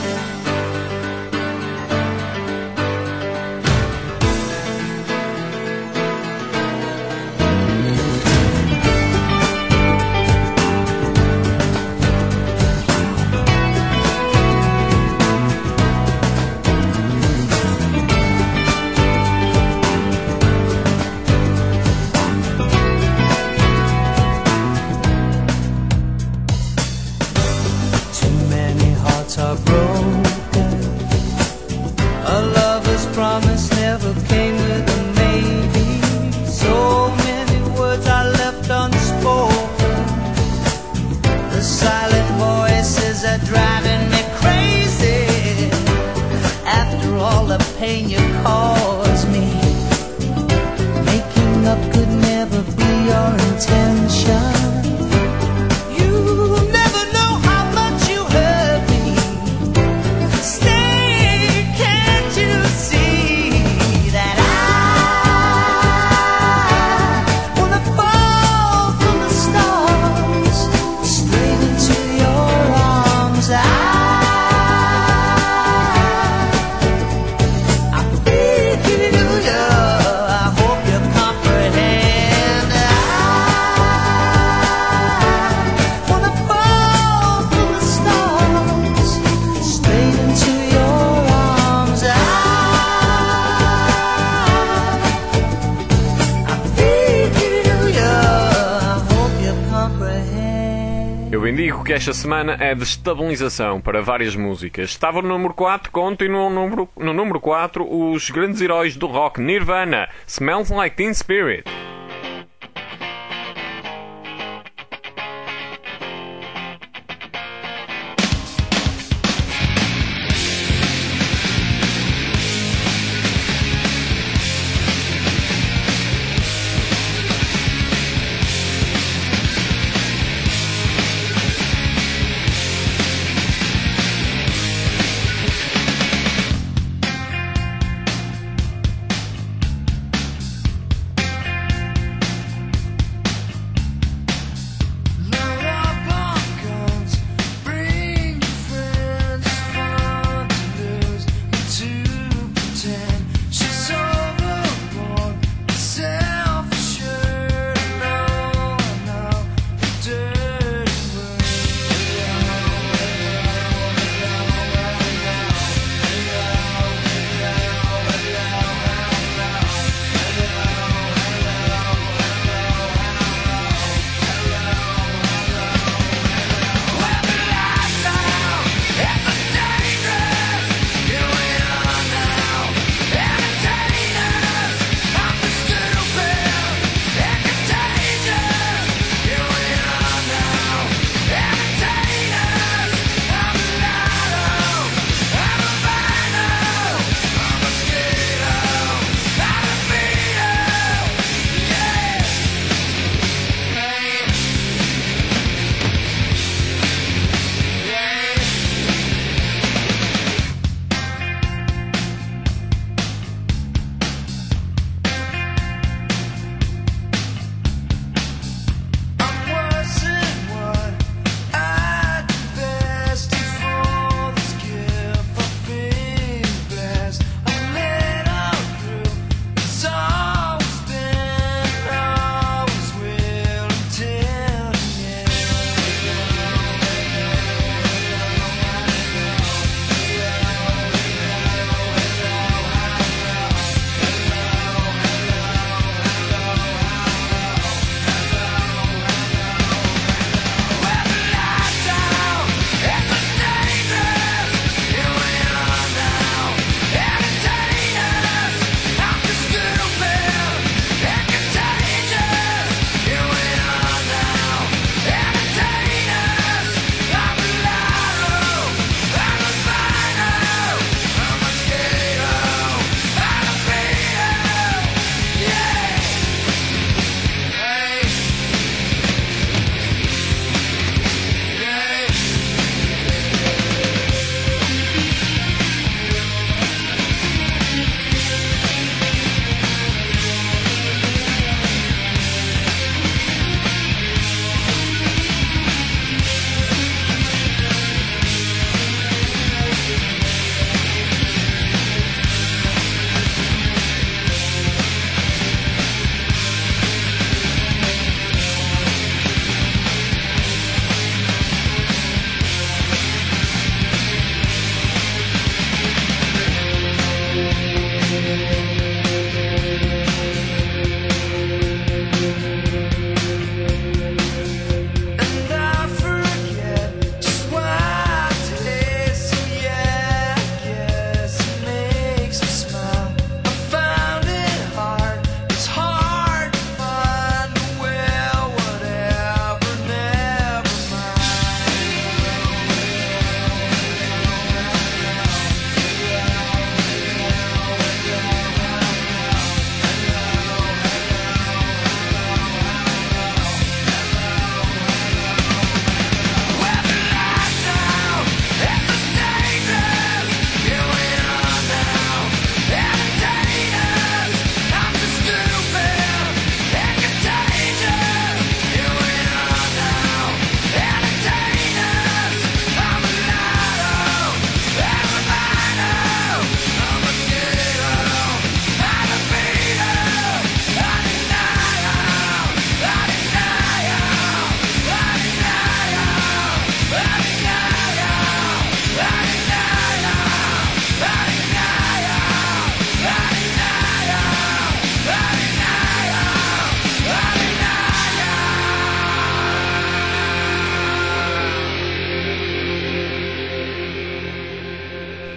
Too many hearts are broken. A lover's promise never came with a maybe. So many words I left unspoken. The silent voices are driving me crazy. After all the pain you caused me, making up could never be your intention. You never know how much you hurt me. Stay, can't you see that I wanna fall from the stars straight into your arms? I feel ya, I hope you comprehend. I wanna fall from the stars straight into your arms. I feel ya, I hope you comprehend. Eu indico que esta semana é de estabilização para várias músicas. Estava no número 4, continuam no número 4 os grandes heróis do rock, Nirvana, Smells Like Teen Spirit.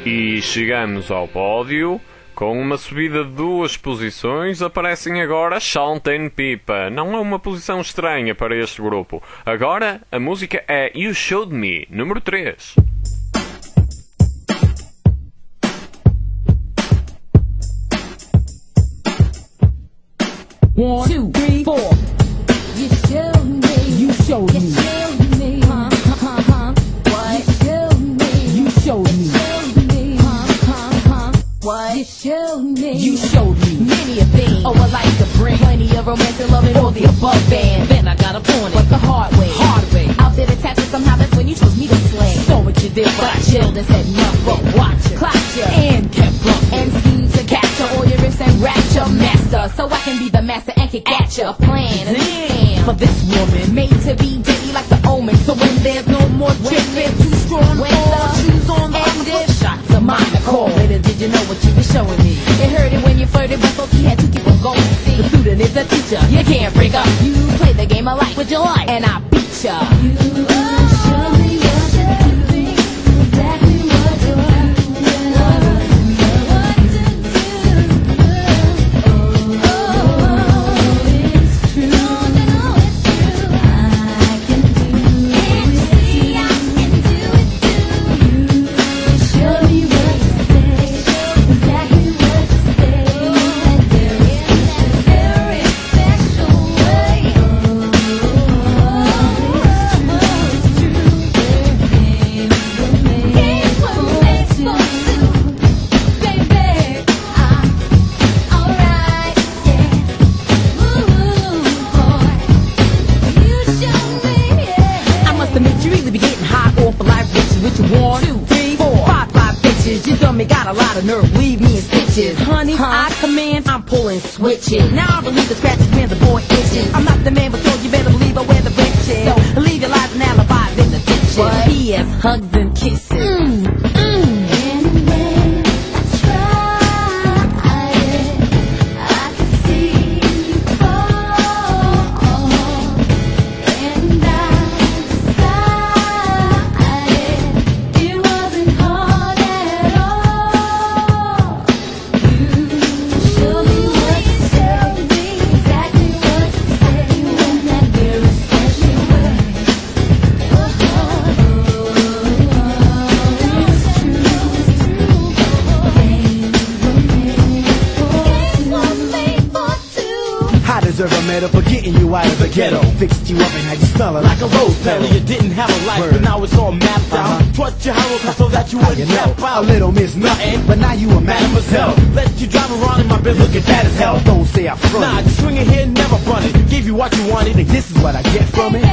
E chegamos ao pódio. Com uma subida de 2 posições, aparecem agora Salt and Pepper. Não é uma posição estranha para este grupo. Agora, a música é You Showed Me, número 3. 1, 2, 3, 4. You showed me. You showed me. You showed me. What? You showed me. You showed me. What? You showed me. You showed me many a thing. Oh, I like to bring plenty of romantic love and all the above band. Then I got up on it, but the hard way. Hard way. Out there attached to somehow that's when you chose me to slay. So what you did, but I chilled and said nothing. Watch it, clocked you, and kept bumping. And schemed to capture all your riffs and rapture master. So I can be the master and kick at your plan. And damn, for this woman made to be deadly like the omen. So when there's no more tripping, too strong, when the shoes on the other shot to mine the call. Later, did you know what you were showing me? It hurted when you flirted, but so he had to keep on going. See, the student is a teacher. You can't break up. You play the game of life with your life, and I beat ya. You show me what you're doing, exactly what you're doing. Got a lot of nerve, leave me in stitches. Honey, I command, I'm pulling switches. Now I believe the scratches when the boy itches. I'm not the man, but so you better believe I wear the riches. So leave your lies and alibis in the ditches. P.S. hugs and kisses. For getting you out of the ghetto, fixed you up and had you smelling like a rose petal. You didn't have a life, but now it's all mapped out. Trust your hero so that you wouldn't nap out. A little miss nothing, but now you a mademoiselle. Let you drive around in my bed looking fat as hell. Don't say I front. Nah, just swing it here, never run it. Give you what you wanted, and this is what I get from it.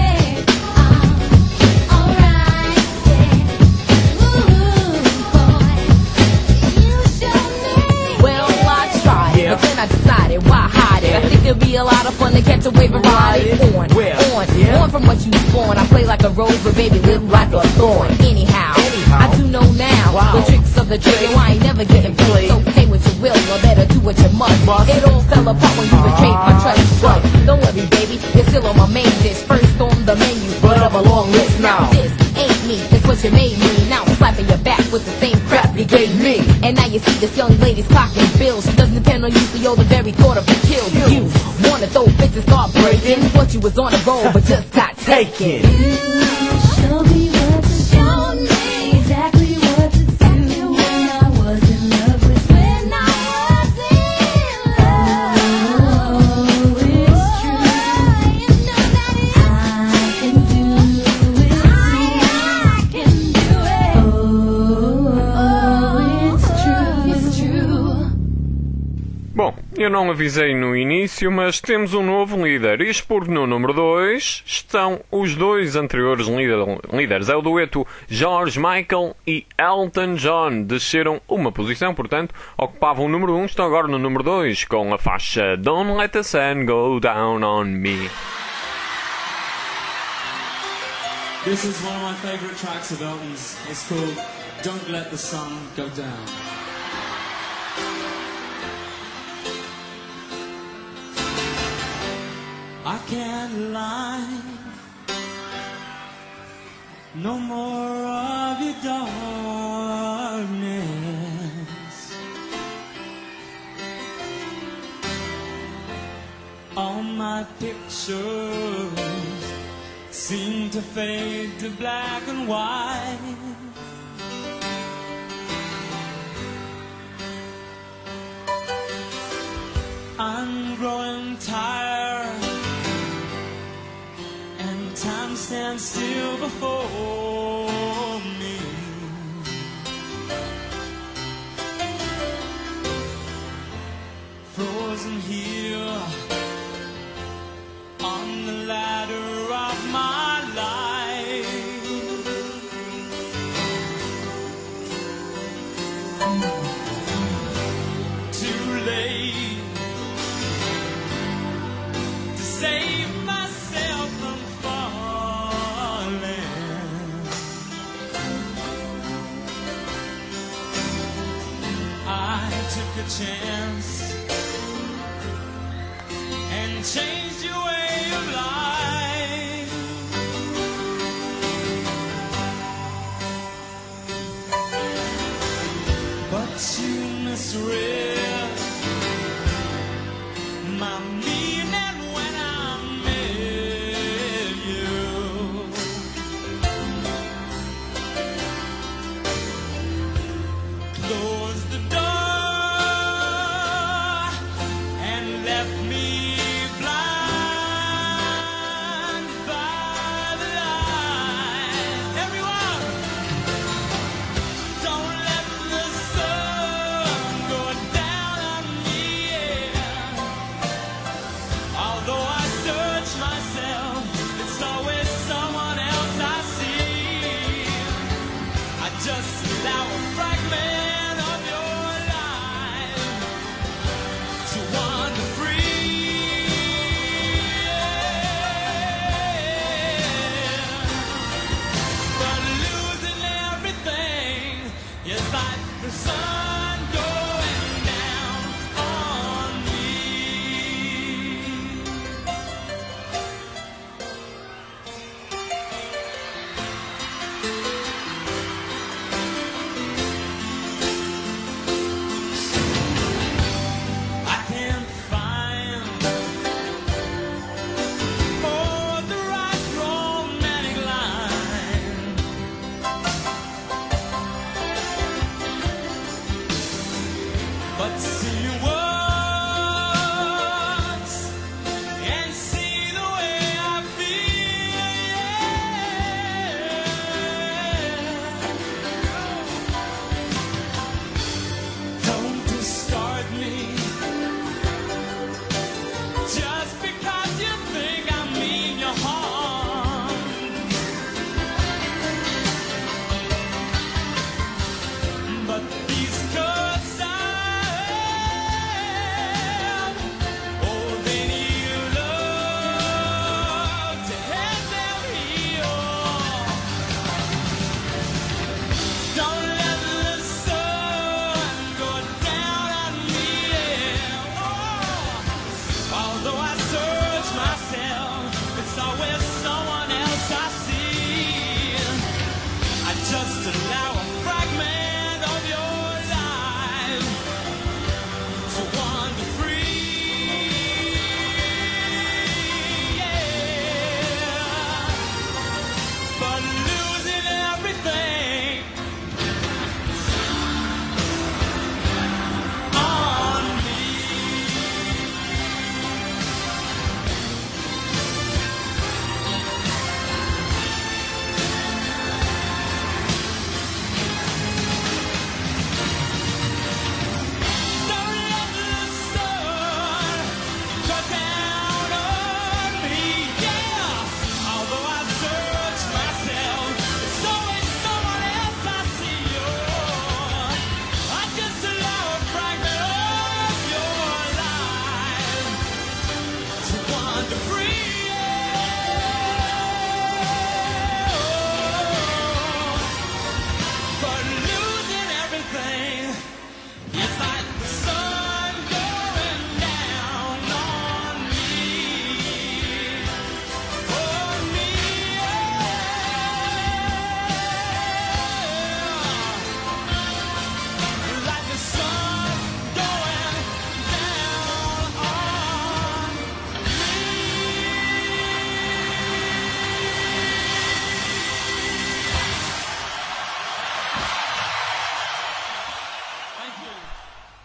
But then I decided, why hide it? I think it'll be a lot of fun to catch a wave and ride it on from what you born. I play like a rose, but baby, live like a thorn. Anyhow, I do know now the tricks of the trade. Why I ain't never getting played. So pay what you will, or better do what you must. It all fell apart when you betrayed my trust. But don't worry, baby, you're still on my main dish. First on the menu, but of a long list now. This ain't me, it's what you made me. Now I'm slapping your back with the same crap you gave me. And now you see this young lady's clocking bills. She doesn't depend on you, so you're the very thought of a kill. You wanna throw fits and start breaking. Thought you was on a roll, but just got taken. You show me what you showed me, exactly what to do when I was in love with. When I was in love, it's true. You know that I can do it. I can do it. Oh, it's true. It's true. Bom, eu não avisei no início, mas temos um novo líder. Isto porque no número 2 estão os dois anteriores líderes. É o dueto George Michael e Elton John. Desceram uma posição, portanto, ocupavam o número 1, estão agora no número 2 com a faixa Don't Let the Sun Go Down on Me. This is one of my favorite tracks of Elton's. It's called Don't Let the Sun Go Down. I can't lie, no more of your darkness. my pictures seem to fade to black and white. I'm growing tired, and time stands still before me. Frozen here on the ladder of my life. Too late to save myself from falling. I took a chance and changed your way of life. But you misread my meaning when I met you. Closed the door and left me blind by the light. Everyone, don't let the sun go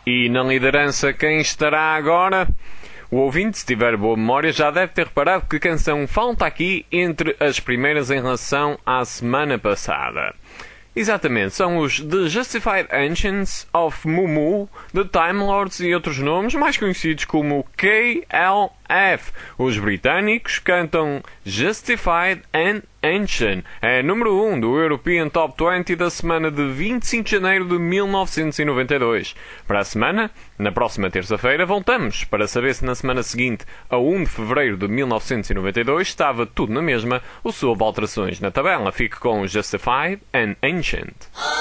E na liderança quem estará agora? O ouvinte, se tiver boa memória, já deve ter reparado que canção falta aqui entre as primeiras em relação à semana passada. Exatamente, são os The Justified Ancients of Mumu, The Time Lords e outros nomes mais conhecidos como KLF. Os britânicos cantam Justified and Ancient. É número 1 do European Top 20 da semana de 25 de janeiro de 1992. Para a semana, na próxima terça-feira, voltamos para saber se na semana seguinte, a 1 de fevereiro de 1992, estava tudo na mesma ou se houve alterações na tabela. Fique com Justified and Ancient.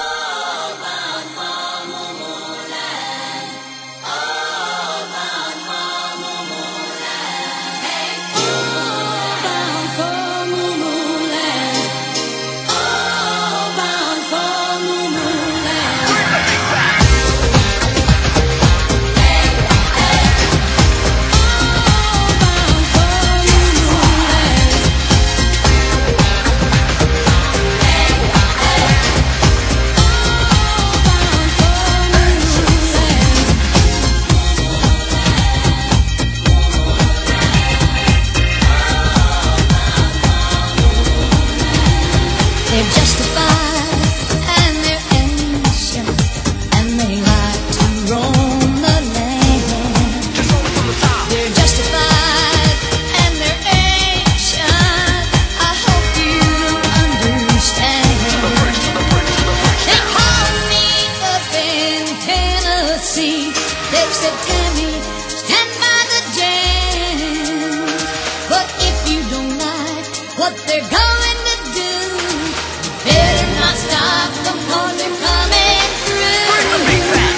They're justified and they're ancient and they like to roam the land. They're justified and they're ancient. I hope you understand. They call me up in Tennessee. They've said, Tammy, stand by the jam. But if you don't like what they're going to do, better not stop them 'cause they're coming through. Bring the beat back.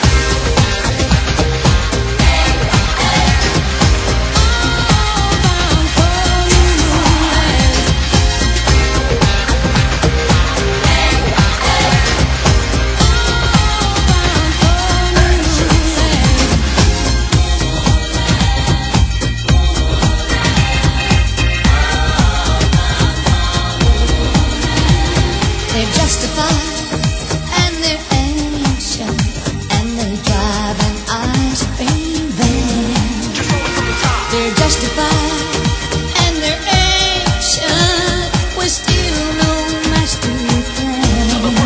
They're justified and they're ancient and they drive an ice cream van. They're justified and they're ancient with still no master plan.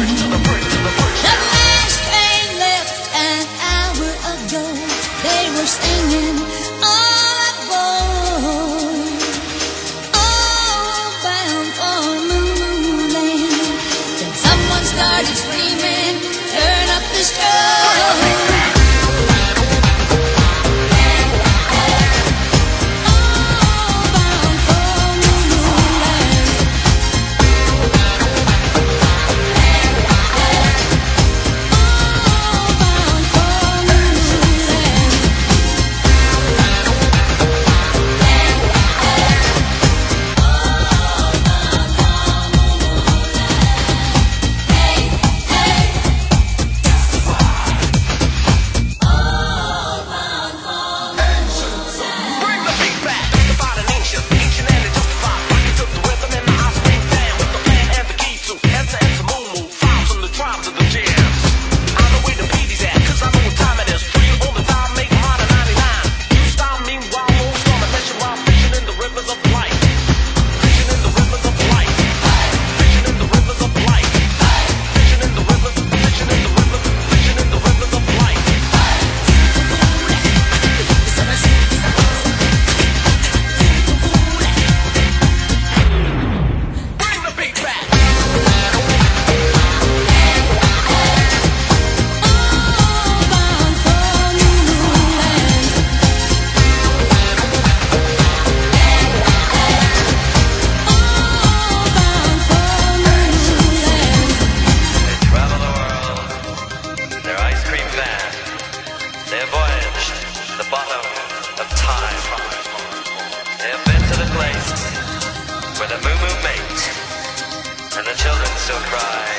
The last train left an hour ago. They were singing all aboard, all bound for Moonland. Someone started screaming, turn up the strobe. where the moo-moo mate and the children still cry.